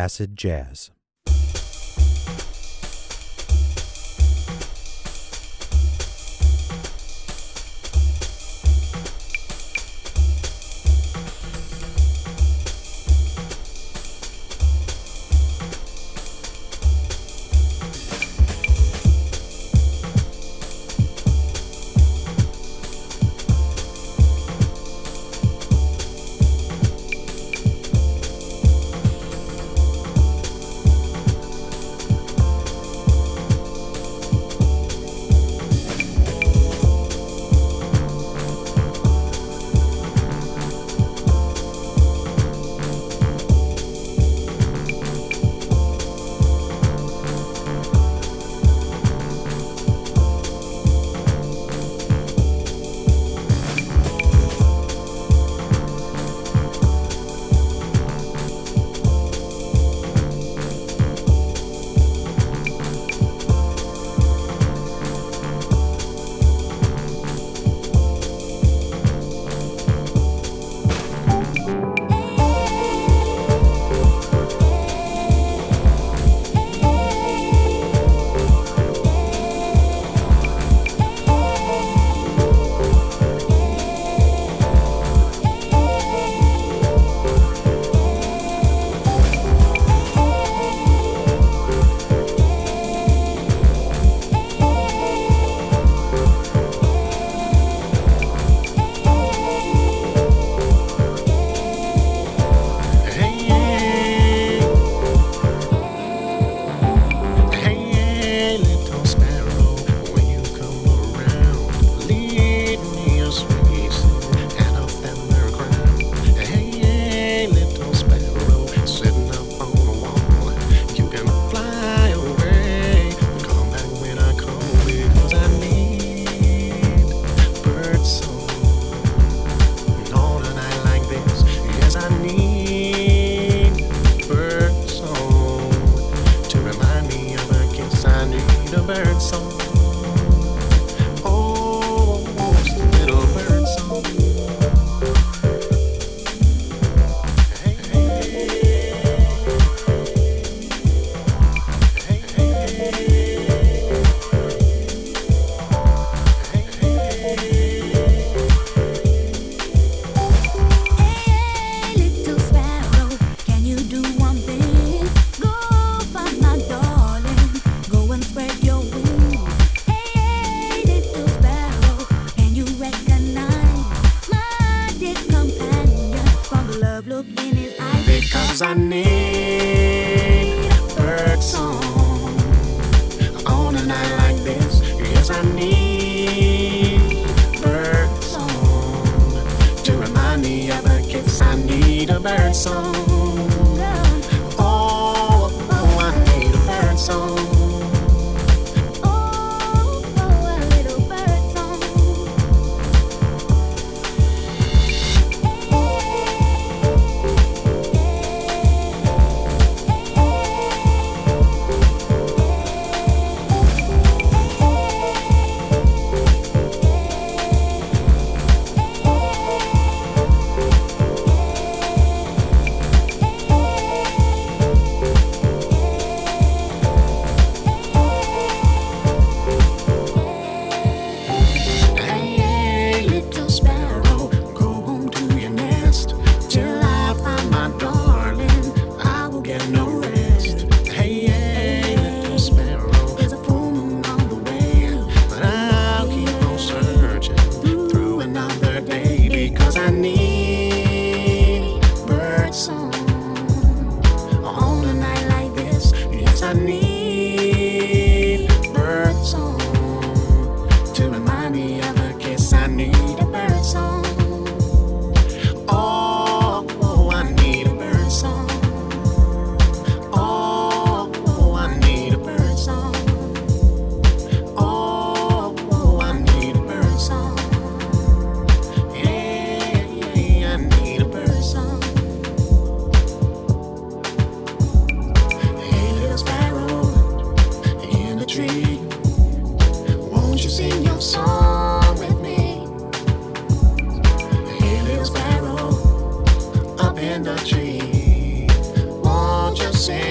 acid jazz. I need a bird song on a night like this. Yes, I need a bird song to remind me of a kiss. I need a bird song. Oh, I need a bird song. In the tree, won't you sing?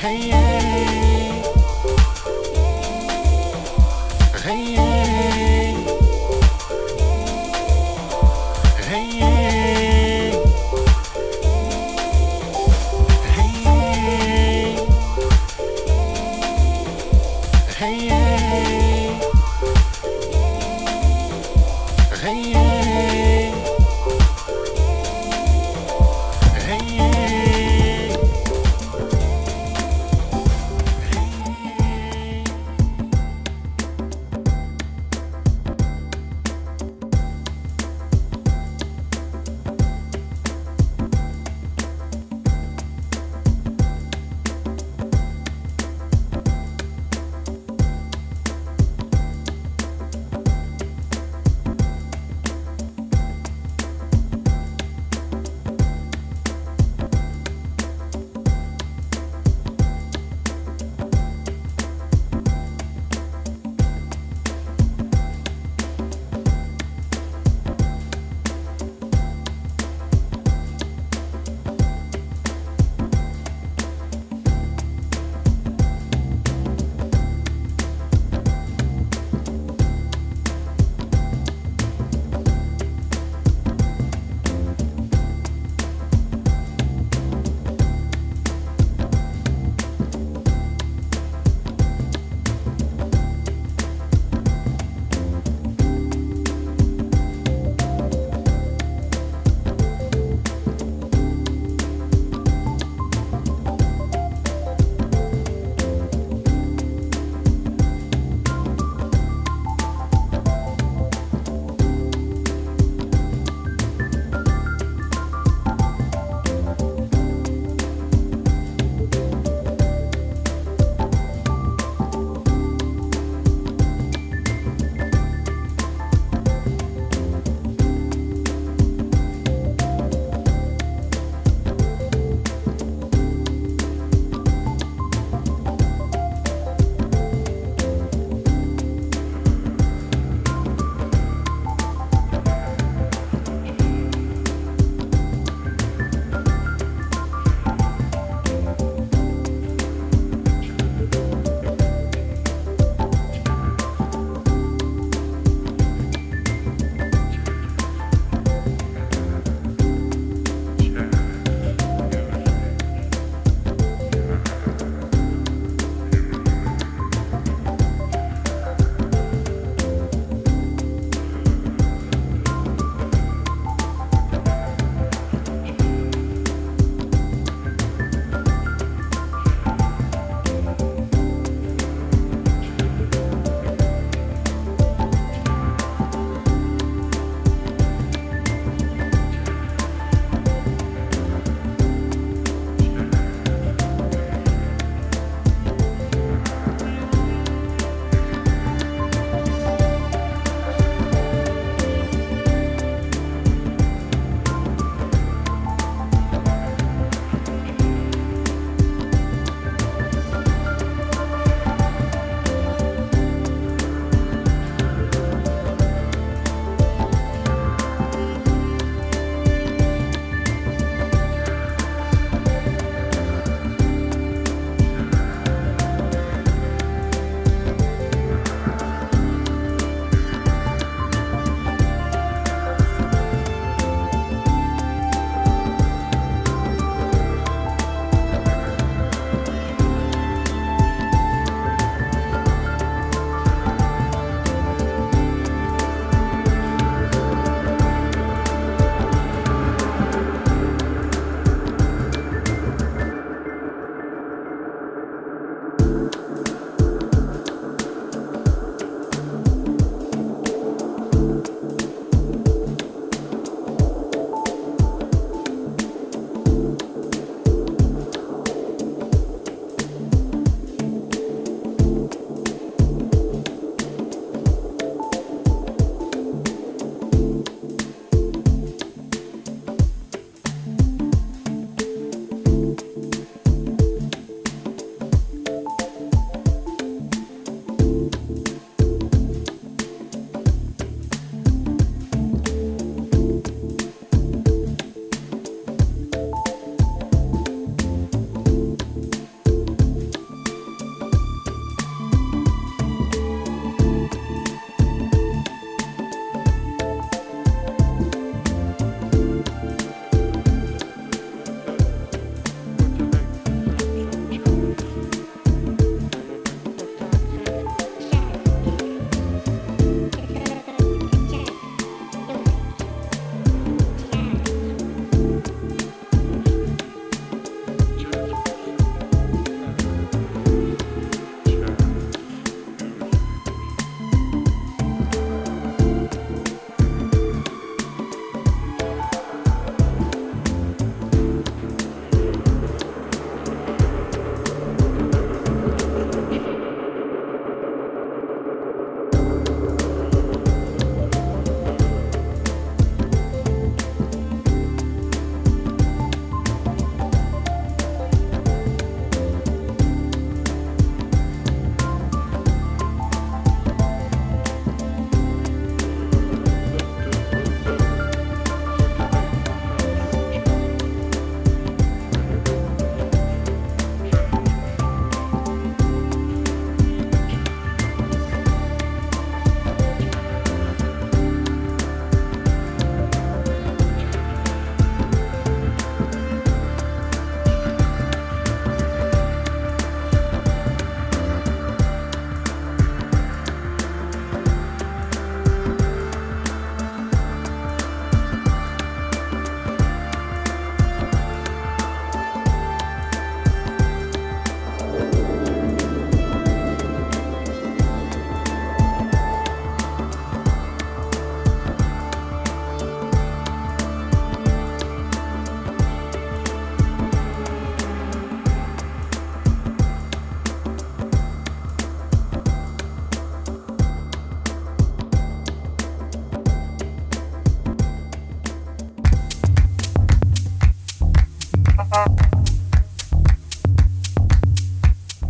Hey, hey, hey, hey, hey,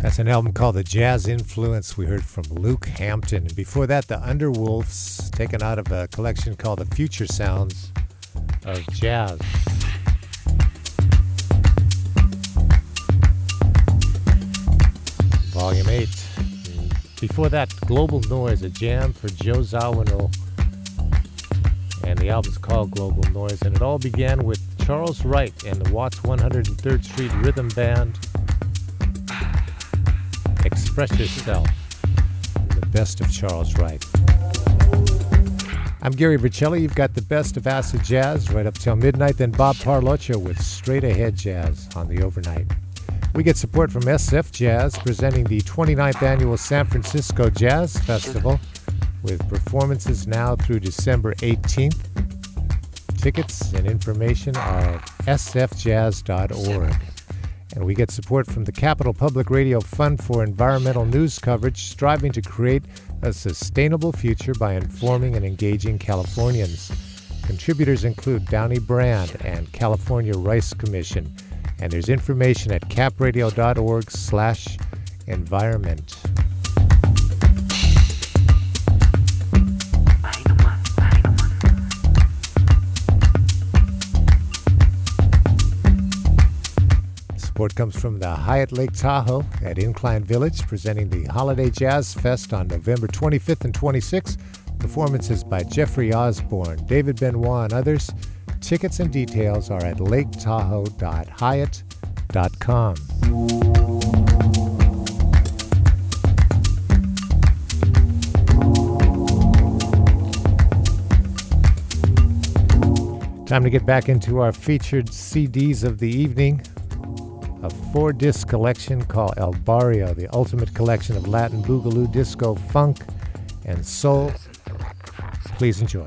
That's an album called The Jazz Influence. We heard from Luke Hampton. And before that, the Underwolves, taken out of a collection called The Future Sounds of Jazz. Volume 8. And before that, Global Noise, a jam for Joe Zawinul. And the album's called Global Noise. And it all began with Charles Wright and the Watts 103rd Street Rhythm Band. Express Yourself, the best of Charles Wright. I'm Gary Vercelli. You've got the best of acid jazz right up till midnight. Then Bob Parloccio with Straight Ahead Jazz on the overnight. We get support from SF Jazz, presenting the 29th annual San Francisco Jazz Festival with performances now through December 18th. Tickets and information are at sfjazz.org. And we get support from the Capital Public Radio Fund for Environmental News Coverage, striving to create a sustainable future by informing and engaging Californians. Contributors include Downey Brand and California Rice Commission. And there's information at capradio.org/environment. Support comes from the Hyatt Lake Tahoe at Incline Village, presenting the Holiday Jazz Fest on November 25th and 26th. Performances by Jeffrey Osborne, David Benoit, and others. Tickets and details are at laketahoe.hyatt.com. Time to get back into our featured CDs of the evening. A 4-disc collection called El Barrio, the ultimate collection of Latin boogaloo, disco, funk, and soul. Please enjoy.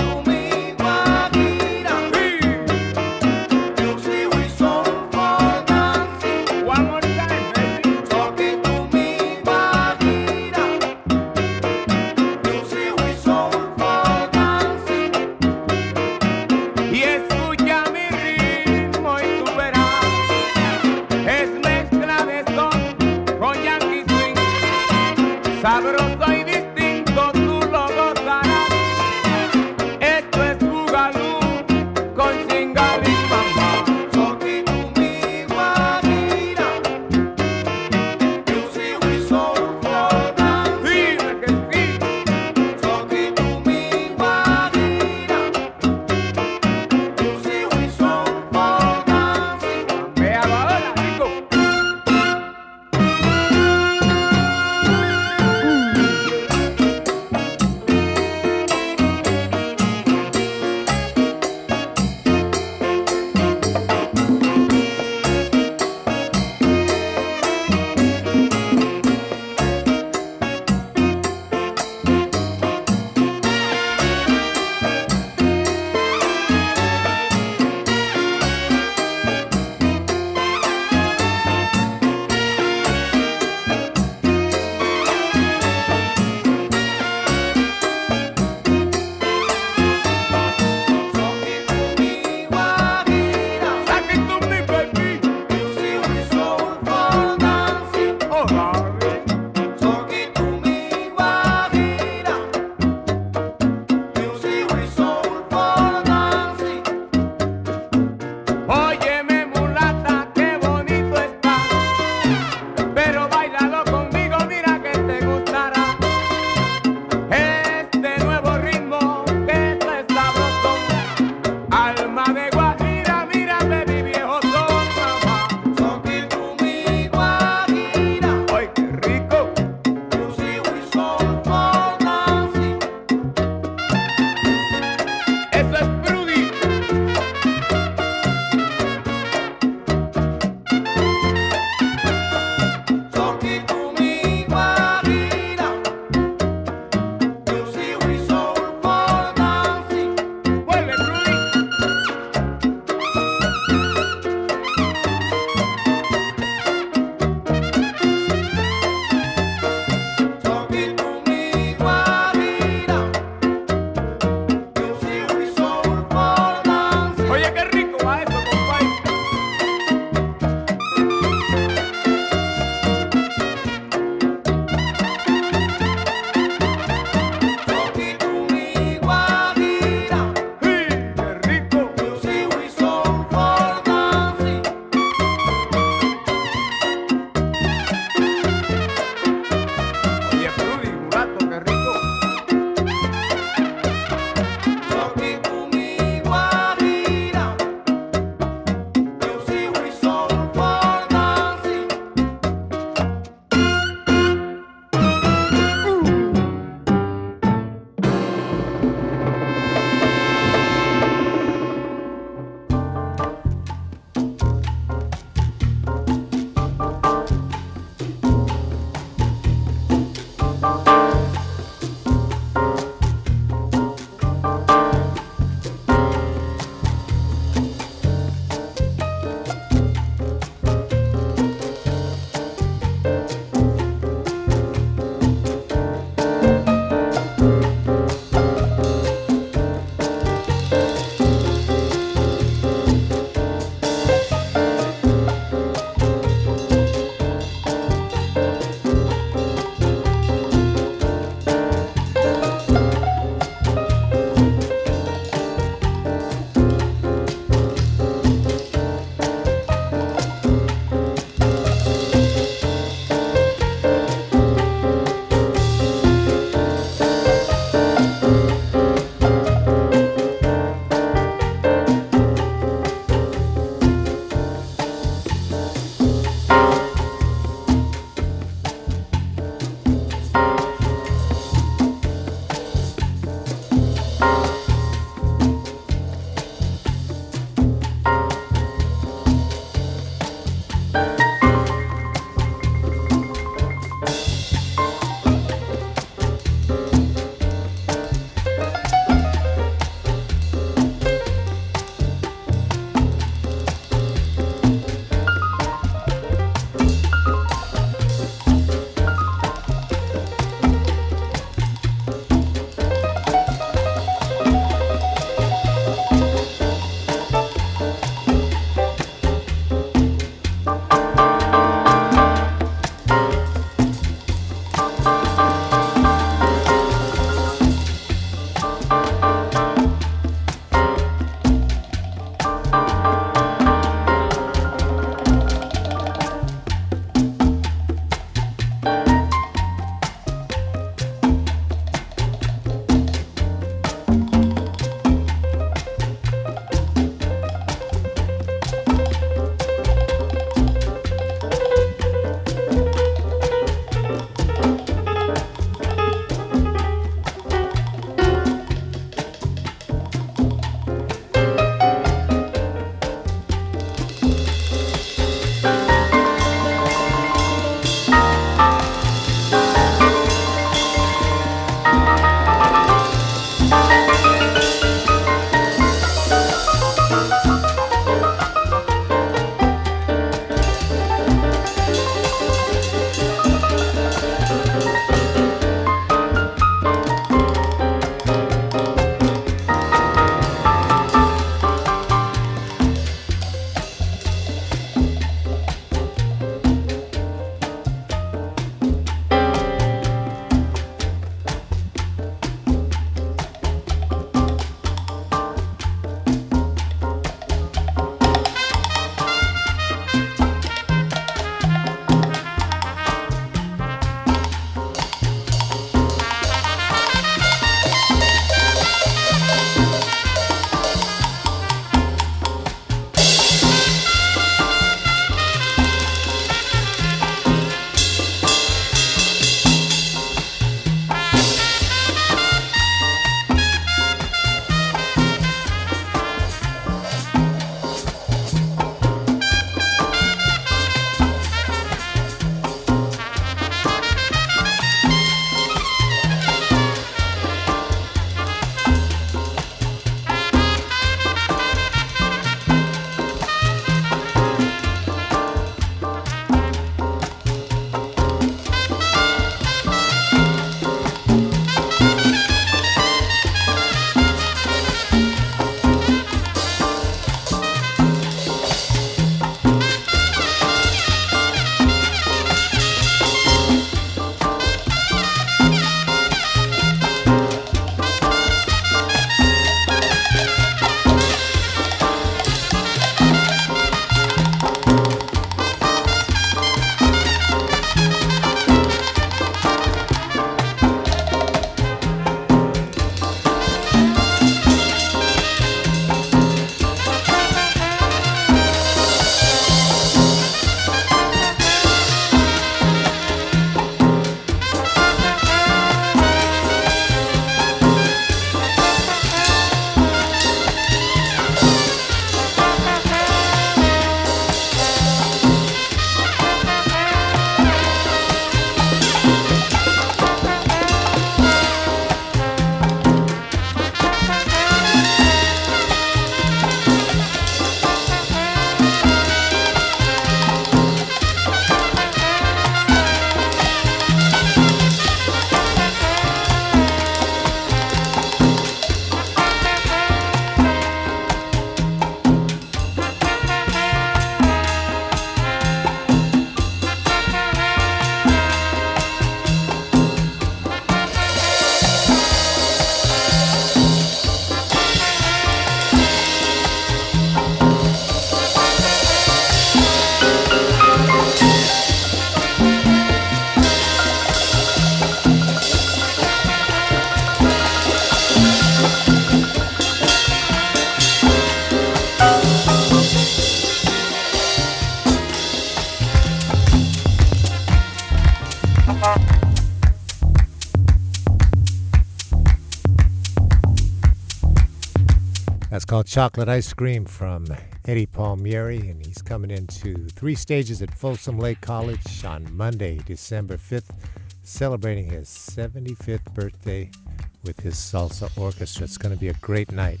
That's called Chocolate Ice Cream from Eddie Palmieri, and he's coming into 3 stages at Folsom Lake College on Monday, December 5th, celebrating his 75th birthday with his salsa orchestra. It's going to be a great night.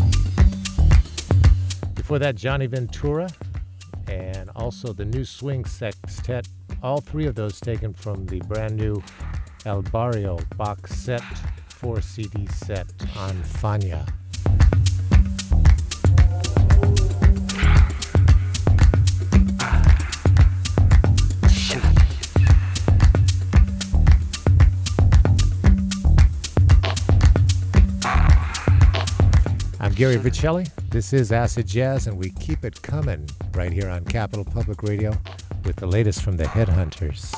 Before that, Johnny Ventura, and also the New Swing Sextet, all 3 of those taken from the brand new El Barrio box set, 4-CD set on Fania. I'm Gary Vicelli. This is Acid Jazz, and we keep it coming right here on Capital Public Radio with the latest from the Headhunters.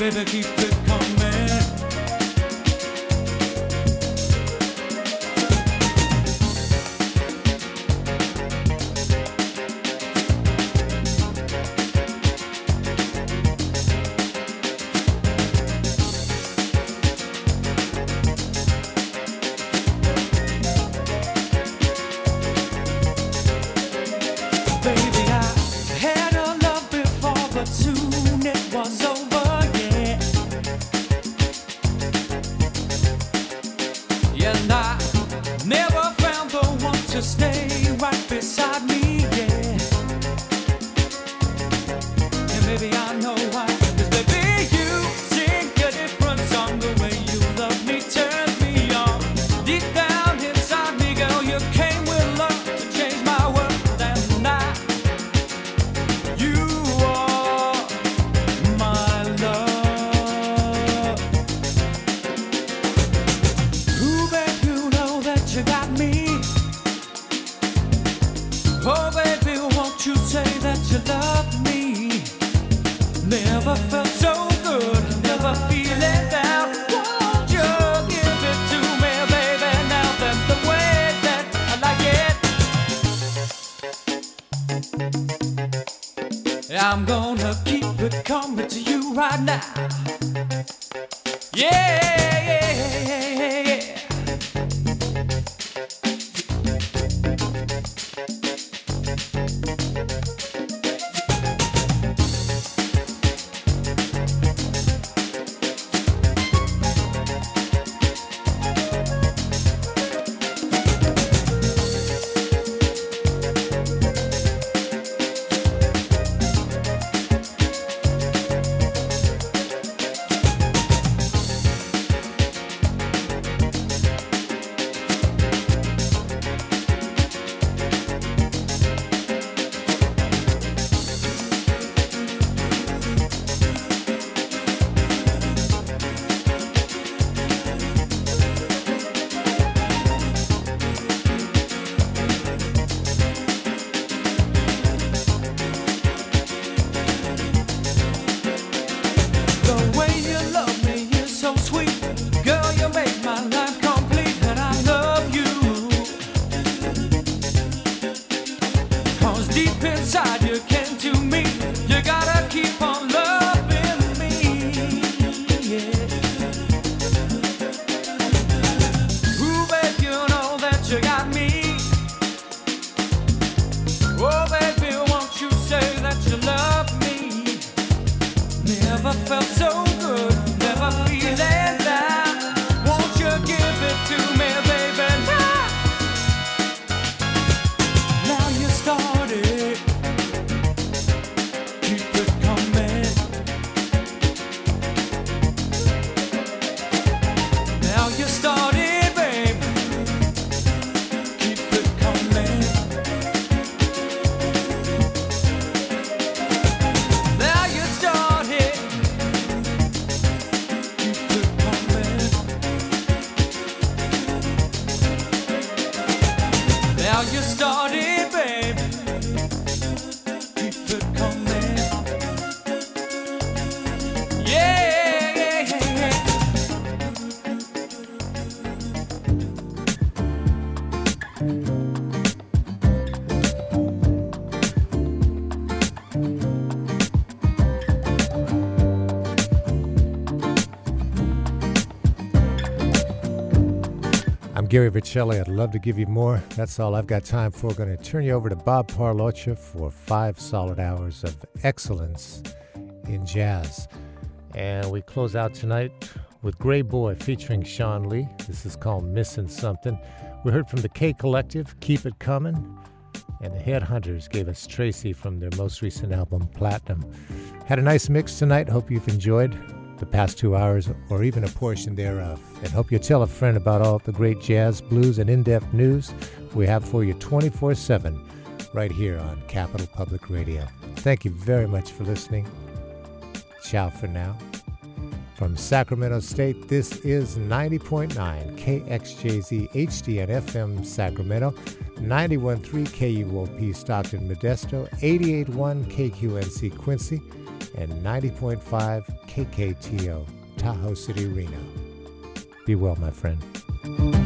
baby, keep it coming. Baby, I had a love before, but soon it was over, yeah. And I never found the one to stay right beside me, yeah. And maybe I know why. 'Cause baby, you sing a different song. The way you love me turns me on. Deep down inside me, girl, you came with love to change my world. And you are my love. Ooh, babe, you know that you got me. Oh, baby, won't you say that you love me? Never felt so good, never feel it down. Won't you give it to me, baby? Now that's the way that I like it. I'm gonna keep it coming to you right now. Yeah, yeah, yeah, yeah. The way you love me is so sweet. Girl, you make my life complete, and I love you. 'Cause deep inside you came to me. You gotta keep on loving me. Yeah. Ooh, babe, you know that you got me. Oh, baby, won't you say that you love me? Never felt so good, never feel it down. Won't you give it to me, baby? Now you started, keep it coming. Now you started, babe, keep it coming. Now you started. Now you started, babe. Keep it coming. Yeah, yeah, yeah. I'm Gary Vercelli. I'd love to give you more. That's all I've got time for. Going to turn you over to Bob Parlocha for 5 solid hours of excellence in jazz. And we close out tonight with Gray Boy featuring Sean Lee. This is called Missing Something. We heard from the K Collective, Keep It Comin', and the Headhunters gave us Tracy from their most recent album, Platinum. Had a nice mix tonight. Hope you've enjoyed the past 2 hours or even a portion thereof. And hope you tell a friend about all the great jazz, blues, and in-depth news we have for you 24/7 right here on Capital Public Radio. Thank you very much for listening. Ciao for now. From Sacramento State, this is 90.9 KXJZ HDN FM Sacramento, 91.3 KUOP Stockton Modesto, 88.1 KQNC Quincy, and 90.5 KKTO, Tahoe City, Reno. Be well, my friend.